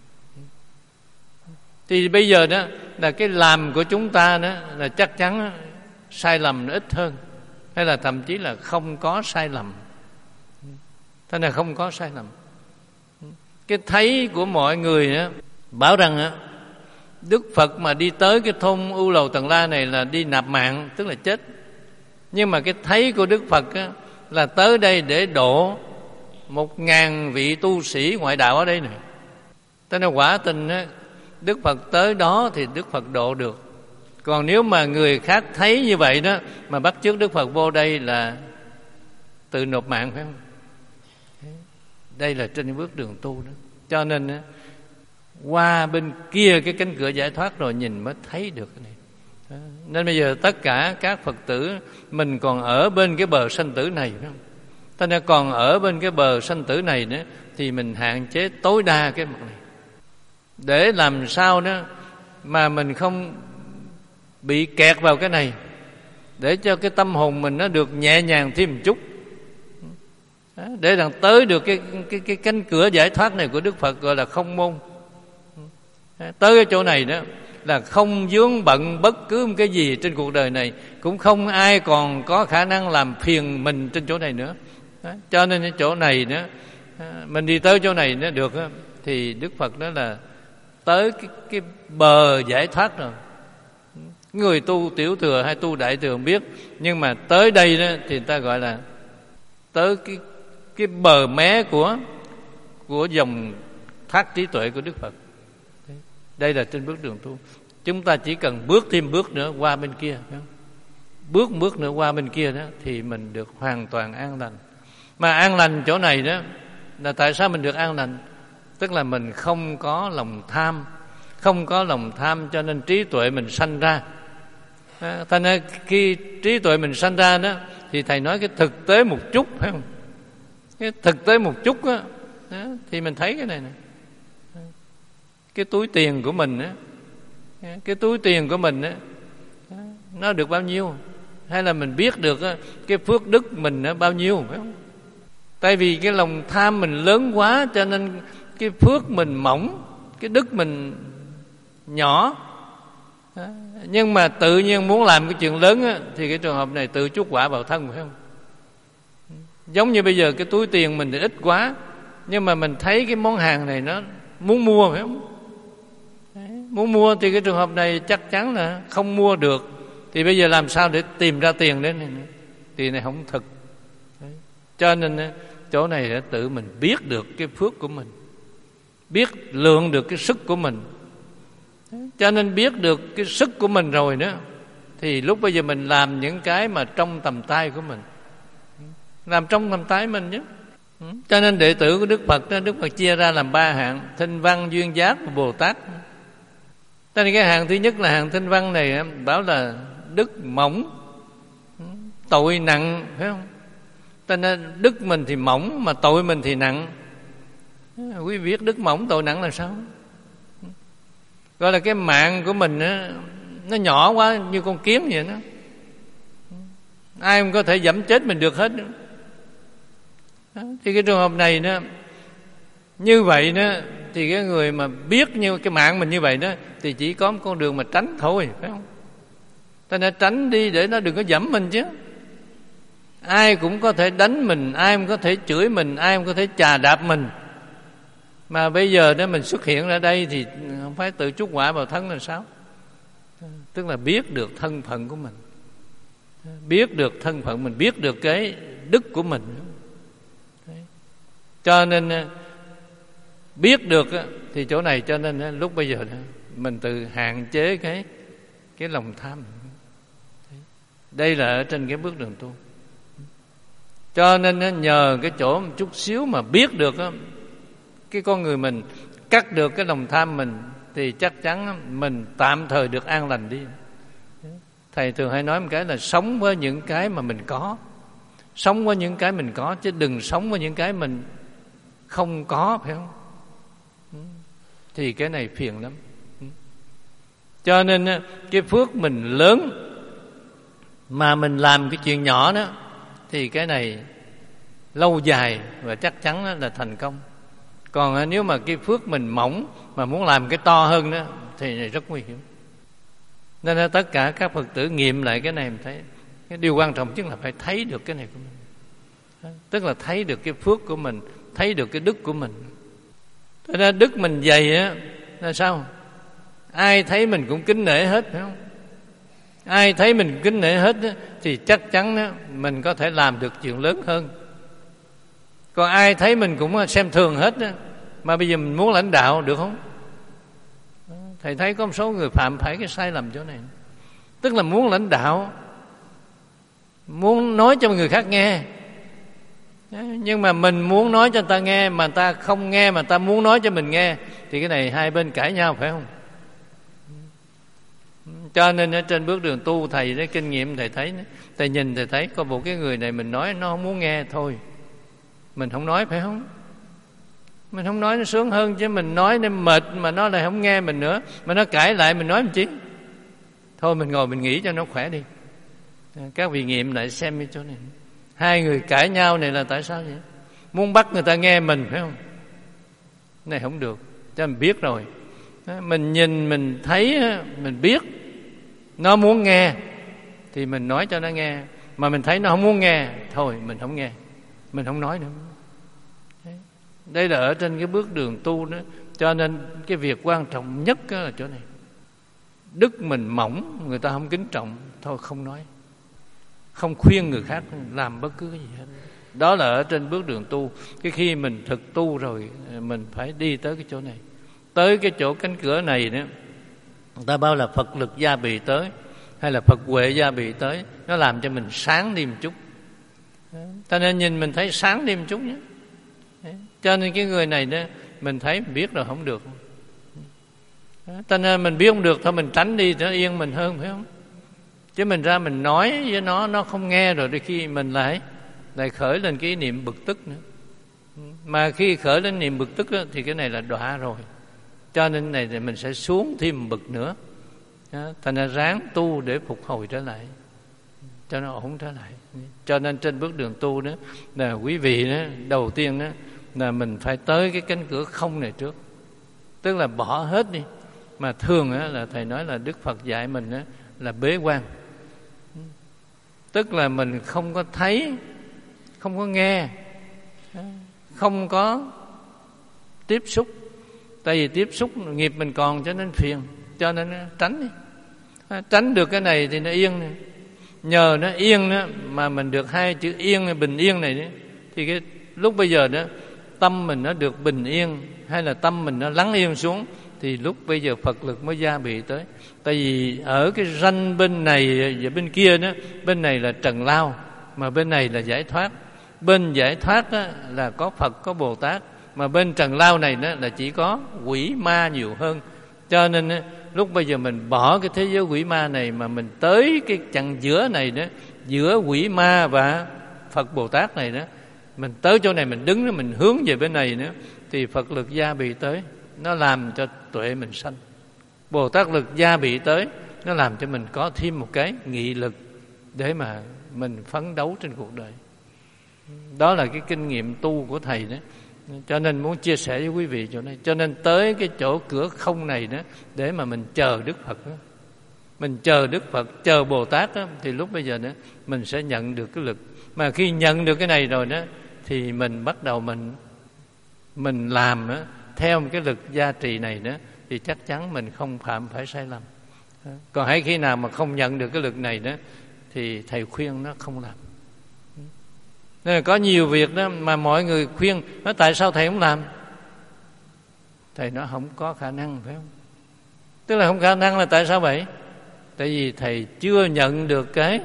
Thì bây giờ đó là cái làm của chúng ta đó là chắc chắn sai lầm nó ít hơn, hay là thậm chí là không có sai lầm. Thế này không có sai lầm. Cái thấy của mọi người đó, bảo rằng đó, Đức Phật mà đi tới cái thôn U Lầu Tần La này là đi nạp mạng, tức là chết. Nhưng mà cái thấy của Đức Phật đó, là tới đây để độ một ngàn vị tu sĩ ngoại đạo ở đây này. Thế nên quả tình đó, Đức Phật tới đó thì Đức Phật độ được. Còn nếu mà người khác thấy như vậy đó mà bắt chước Đức Phật vô đây là tự nộp mạng, phải không? Đây là trên bước đường tu đó. Cho nên qua bên kia cái cánh cửa giải thoát rồi nhìn mới thấy được cái này. Nên bây giờ tất cả các Phật tử mình còn ở bên cái bờ sanh tử này, phải không? Thế nên còn ở bên cái bờ sanh tử này nữa, thì mình hạn chế tối đa cái mặt này, để làm sao đó mà mình không bị kẹt vào cái này, để cho cái tâm hồn mình nó được nhẹ nhàng thêm một chút, để rằng tới được cái, cái, cái cánh cửa giải thoát này của Đức Phật, gọi là không môn. Tới cái chỗ này đó là không vướng bận bất cứ một cái gì trên cuộc đời này, cũng không ai còn có khả năng làm phiền mình trên chỗ này nữa. Đó. Cho nên cái chỗ này nữa, mình đi tới chỗ này nó được đó, thì Đức Phật nói là tới cái, cái bờ giải thoát rồi. Người tu tiểu thừa hay tu đại thừa không biết, nhưng mà tới đây đó thì người ta gọi là tới cái cái bờ mé của của dòng thác trí tuệ của Đức Phật. Đây là trên bước đường tu. Chúng ta chỉ cần bước thêm bước nữa qua bên kia, phải không? Bước bước nữa qua bên kia đó thì mình được hoàn toàn an lành. Mà an lành chỗ này đó là tại sao mình được an lành? Tức là mình không có lòng tham. Không có lòng tham cho nên trí tuệ mình sanh ra. À, thành ra khi trí tuệ mình sanh ra đó thì thầy nói cái thực tế một chút, phải không? Cái thực tế một chút đó, đó thì mình thấy cái này nè. Cái túi tiền của mình á, cái túi tiền của mình á, nó được bao nhiêu? Hay là mình biết được á, cái phước đức mình á, bao nhiêu, phải không? Tại vì cái lòng tham mình lớn quá cho nên cái phước mình mỏng, cái đức mình nhỏ. Nhưng mà tự nhiên muốn làm cái chuyện lớn á, thì cái trường hợp này tự chuốc quả vào thân, phải không? Giống như bây giờ cái túi tiền mình thì ít quá, nhưng mà mình thấy cái món hàng này nó muốn mua, phải không? Muốn mua thì cái trường hợp này chắc chắn là không mua được. Thì bây giờ làm sao để tìm ra tiền đến này? Tiền này không thực. Đấy. Cho nên chỗ này là tự mình biết được cái phước của mình, biết lượng được cái sức của mình. Đấy. Cho nên biết được cái sức của mình rồi đó, thì lúc bây giờ mình làm những cái mà trong tầm tay của mình, làm trong tầm tay mình chứ. Cho nên đệ tử của Đức Phật đó, Đức Phật chia ra làm ba hạng: Thinh Văn, Duyên Giác và Bồ Tát. Cho nên cái hạng thứ nhất là hạng Thinh Văn này bảo là đức mỏng, tội nặng, phải không? Cho nên đức mình thì mỏng mà tội mình thì nặng. Quý vị biết đức mỏng tội nặng là sao? Gọi là cái mạng của mình đó, nó nhỏ quá như con kiến vậy đó. Ai cũng có thể dẫm chết mình được hết. Đó. Thì cái trường hợp này đó, như vậy đó, thì cái người mà biết như cái mạng mình như vậy đó, thì chỉ có một con đường mà tránh thôi, phải không? Ta nên tránh đi để nó đừng có dẫm mình chứ. Ai cũng có thể đánh mình, ai cũng có thể chửi mình, ai cũng có thể chà đạp mình. Mà bây giờ nếu mình xuất hiện ra đây thì không phải tự chuốc quả vào thân là sao? Tức là biết được thân phận của mình, biết được thân phận mình, biết được cái đức của mình. Cho nên biết được thì chỗ này, cho nên lúc bây giờ mình tự hạn chế cái cái lòng tham. Đây là ở trên cái bước đường tu. Cho nên nhờ cái chỗ một chút xíu mà biết được cái con người mình, cắt được cái lòng tham mình, thì chắc chắn mình tạm thời được an lành đi. Thầy thường hay nói một cái là sống với những cái mà mình có, sống với những cái mình có, chứ đừng sống với những cái mình không có, phải không? Thì cái này phiền lắm. Cho nên cái phước mình lớn mà mình làm cái chuyện nhỏ đó, thì cái này lâu dài và chắc chắn là thành công. Còn nếu mà cái phước mình mỏng mà muốn làm cái to hơn đó, thì rất nguy hiểm. Nên là tất cả các Phật tử nghiệm lại cái này, mình thấy cái điều quan trọng nhất là phải thấy được cái này của mình. Tức là thấy được cái phước của mình, thấy được cái đức của mình. Thế ra đức mình dày á là sao? Ai thấy mình cũng kính nể hết, phải không? Ai thấy mình kính nể hết á, thì chắc chắn á, mình có thể làm được chuyện lớn hơn. Còn ai thấy mình cũng xem thường hết á, mà bây giờ mình muốn lãnh đạo được không? Thầy thấy có một số người phạm phải cái sai lầm chỗ này. Tức là muốn lãnh đạo, muốn nói cho người khác nghe, nhưng mà mình muốn nói cho người ta nghe mà người ta không nghe, mà người ta muốn nói cho mình nghe, thì cái này hai bên cãi nhau, phải không? Cho nên ở trên bước đường tu, thầy đấy kinh nghiệm thầy thấy, thầy nhìn thầy thấy có một cái người này mình nói nó không muốn nghe, thôi mình không nói, phải không? Mình không nói nó sướng hơn, chứ mình nói nó mệt mà nó lại không nghe mình nữa, mà nó cãi lại mình nói làm chi? Thôi mình ngồi mình nghĩ cho nó khỏe đi. Các vị nghiệm lại xem cái chỗ này, hai người cãi nhau này là tại sao vậy? Muốn bắt người ta nghe mình, phải không? Này không được, cho mình biết rồi. Mình nhìn, mình thấy, mình biết nó muốn nghe thì mình nói cho nó nghe. Mà mình thấy nó không muốn nghe, thôi mình không nghe, mình không nói nữa. Đây là ở trên cái bước đường tu đó. Cho nên cái việc quan trọng nhất là chỗ này. Đức mình mỏng, người ta không kính trọng, thôi không nói, không khuyên người khác làm bất cứ cái gì hết. Đó là ở trên bước đường tu. Cái khi mình thực tu rồi, mình phải đi tới cái chỗ này, tới cái chỗ cánh cửa này đó. Người ta bảo là Phật lực gia bị tới, hay là Phật huệ gia bị tới, nó làm cho mình sáng đi một chút. Cho nên nhìn mình thấy sáng đi một chút nhé. Cho nên cái người này đó, mình thấy mình biết rồi không được. Cho nên mình biết không được, thôi mình tránh đi cho yên mình hơn, phải không? Chứ mình ra mình nói với nó, nó không nghe rồi, đôi khi mình lại lại khởi lên cái niệm bực tức nữa. Mà khi khởi lên niệm bực tức đó, thì cái này là đọa rồi. Cho nên này thì mình sẽ xuống thêm bực nữa. Thành ra ráng tu để phục hồi trở lại, cho nó ổn trở lại. Cho nên trên bước đường tu đó là quý vị đó, đầu tiên đó là mình phải tới cái cánh cửa không này trước. Tức là bỏ hết đi. Mà thường đó, là thầy nói là Đức Phật dạy mình đó, là bế quan. Tức là mình không có thấy, không có nghe, không có tiếp xúc. Tại vì tiếp xúc nghiệp mình còn cho nên phiền. Cho nên tránh đi. Tránh được cái này thì nó yên này. Nhờ nó yên đó, mà mình được hai chữ yên, bình yên này đó, thì cái lúc bây giờ đó tâm mình nó được bình yên, hay là tâm mình nó lắng yên xuống, thì lúc bây giờ Phật lực mới gia bị tới. Tại vì ở cái ranh bên này và bên kia đó, bên này là trần lao, mà bên này là giải thoát. Bên giải thoát đó là có Phật, có Bồ Tát, mà bên trần lao này đó là chỉ có quỷ ma nhiều hơn. Cho nên lúc bây giờ mình bỏ cái thế giới quỷ ma này, mà mình tới cái chặng giữa này đó, giữa quỷ ma và Phật Bồ Tát này đó, mình tới chỗ này mình đứng đó, mình hướng về bên này nữa, thì Phật lực gia bị tới, nó làm cho tuệ mình sanh. Bồ Tát lực gia bị tới, nó làm cho mình có thêm một cái nghị lực để mà mình phấn đấu trên cuộc đời. Đó là cái kinh nghiệm tu của thầy đó. Cho nên muốn chia sẻ với quý vị chỗ này. Cho nên tới cái chỗ cửa không này đó, để mà mình chờ Đức Phật đó. Mình chờ Đức Phật, chờ Bồ Tát đó, thì lúc bây giờ đó mình sẽ nhận được cái lực. Mà khi nhận được cái này rồi đó, thì mình bắt đầu mình Mình làm đó, theo một cái lực gia trì này đó, thì chắc chắn mình không phạm phải sai lầm. Còn hãy khi nào mà không nhận được cái lực này đó, thì thầy khuyên nó không làm. Nên là có nhiều việc đó mà mọi người khuyên, nói tại sao thầy không làm? Thầy nói không có khả năng, phải không? Tức là không khả năng là tại sao vậy? Tại vì thầy chưa nhận được cái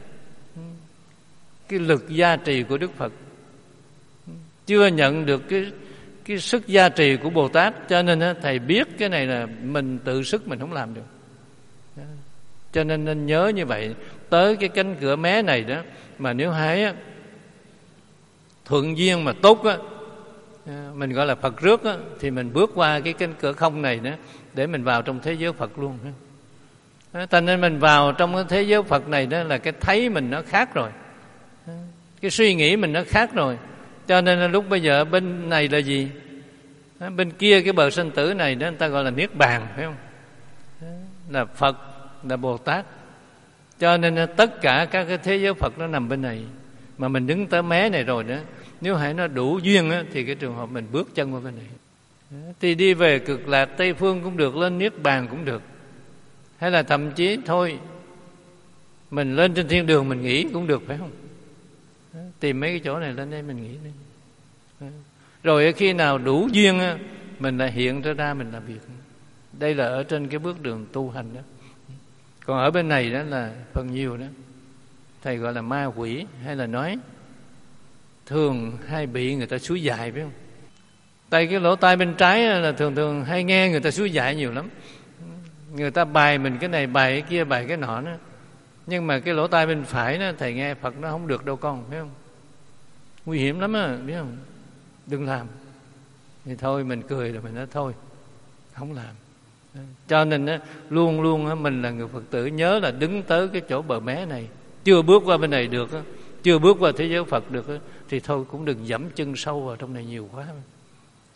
cái lực gia trì của Đức Phật, chưa nhận được cái cái sức gia trì của Bồ Tát. Cho nên thầy biết cái này là mình tự sức mình không làm được. Cho nên nên nhớ như vậy. Tới cái cánh cửa mé này đó, mà nếu hãy thuận duyên mà tốt á, mình gọi là Phật rước á, thì mình bước qua cái cánh cửa không này đó, để mình vào trong thế giới Phật luôn. Cho nên mình vào trong cái thế giới Phật này đó, là cái thấy mình nó khác rồi, cái suy nghĩ mình nó khác rồi. Cho nên là lúc bây giờ bên này là gì? Bên kia cái bờ sinh tử này đó, người ta gọi là Niết Bàn, phải không? Là Phật, là Bồ Tát. Cho nên tất cả các cái thế giới Phật nó nằm bên này. Mà mình đứng tới mé này rồi đó, nếu hãy nó đủ duyên á, thì cái trường hợp mình bước chân qua bên này, thì đi về cực lạc Tây Phương cũng được, lên Niết Bàn cũng được. Hay là thậm chí thôi mình lên trên thiên đường mình nghỉ cũng được, phải không? Tìm mấy cái chỗ này lên đây mình nghỉ đi. Rồi khi nào đủ duyên á, mình lại hiện ra ra mình làm việc. Đây là ở trên cái bước đường tu hành đó. Còn ở bên này đó là phần nhiều đó, thầy gọi là ma quỷ, hay là nói thường hay bị người ta xúi dại, phải không? Tại cái lỗ tai bên trái là thường thường hay nghe người ta xúi dại nhiều lắm. Người ta bài mình cái này, bài cái kia, bài cái nọ đó. Nhưng mà cái lỗ tai bên phải đó, thầy nghe Phật nó không được đâu con, phải không? Nguy hiểm lắm á, biết không? Đừng làm. Thì thôi mình cười rồi mình nói thôi, không làm. Cho nên á, luôn luôn á, mình là người Phật tử nhớ là đứng tới cái chỗ bờ mé này, chưa bước qua bên này được á, chưa bước qua thế giới Phật được á, thì thôi cũng đừng dẫm chân sâu vào trong này nhiều quá.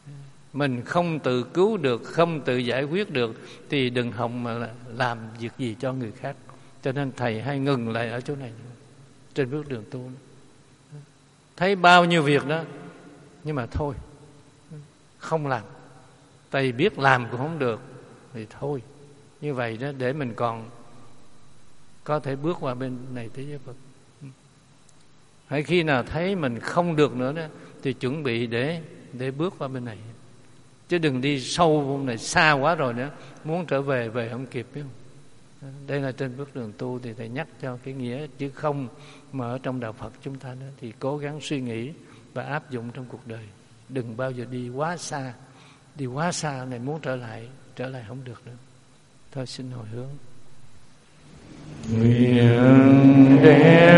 Mình không tự cứu được, không tự giải quyết được thì đừng hòng mà làm việc gì cho người khác. Cho nên thầy hay ngừng lại ở chỗ này trên bước đường tu. Thấy bao nhiêu việc đó, nhưng mà thôi, không làm. Tại vì biết làm cũng không được thì thôi. Như vậy đó để mình còn có thể bước qua bên này thế giới Phật. Hay khi nào thấy mình không được nữa đó thì chuẩn bị để để bước qua bên này. Chứ đừng đi sâu vùng này xa quá rồi nữa, muốn trở về về không kịp, biết không? Đây là trên bước đường tu thì thầy nhắc cho cái nghĩa chứ không mà ở trong đạo Phật chúng ta đó thì cố gắng suy nghĩ và áp dụng trong cuộc đời. Đừng bao giờ đi quá xa. Đi quá xa này muốn trở lại, trở lại không được nữa. Thôi xin hồi hướng. Nguyện đem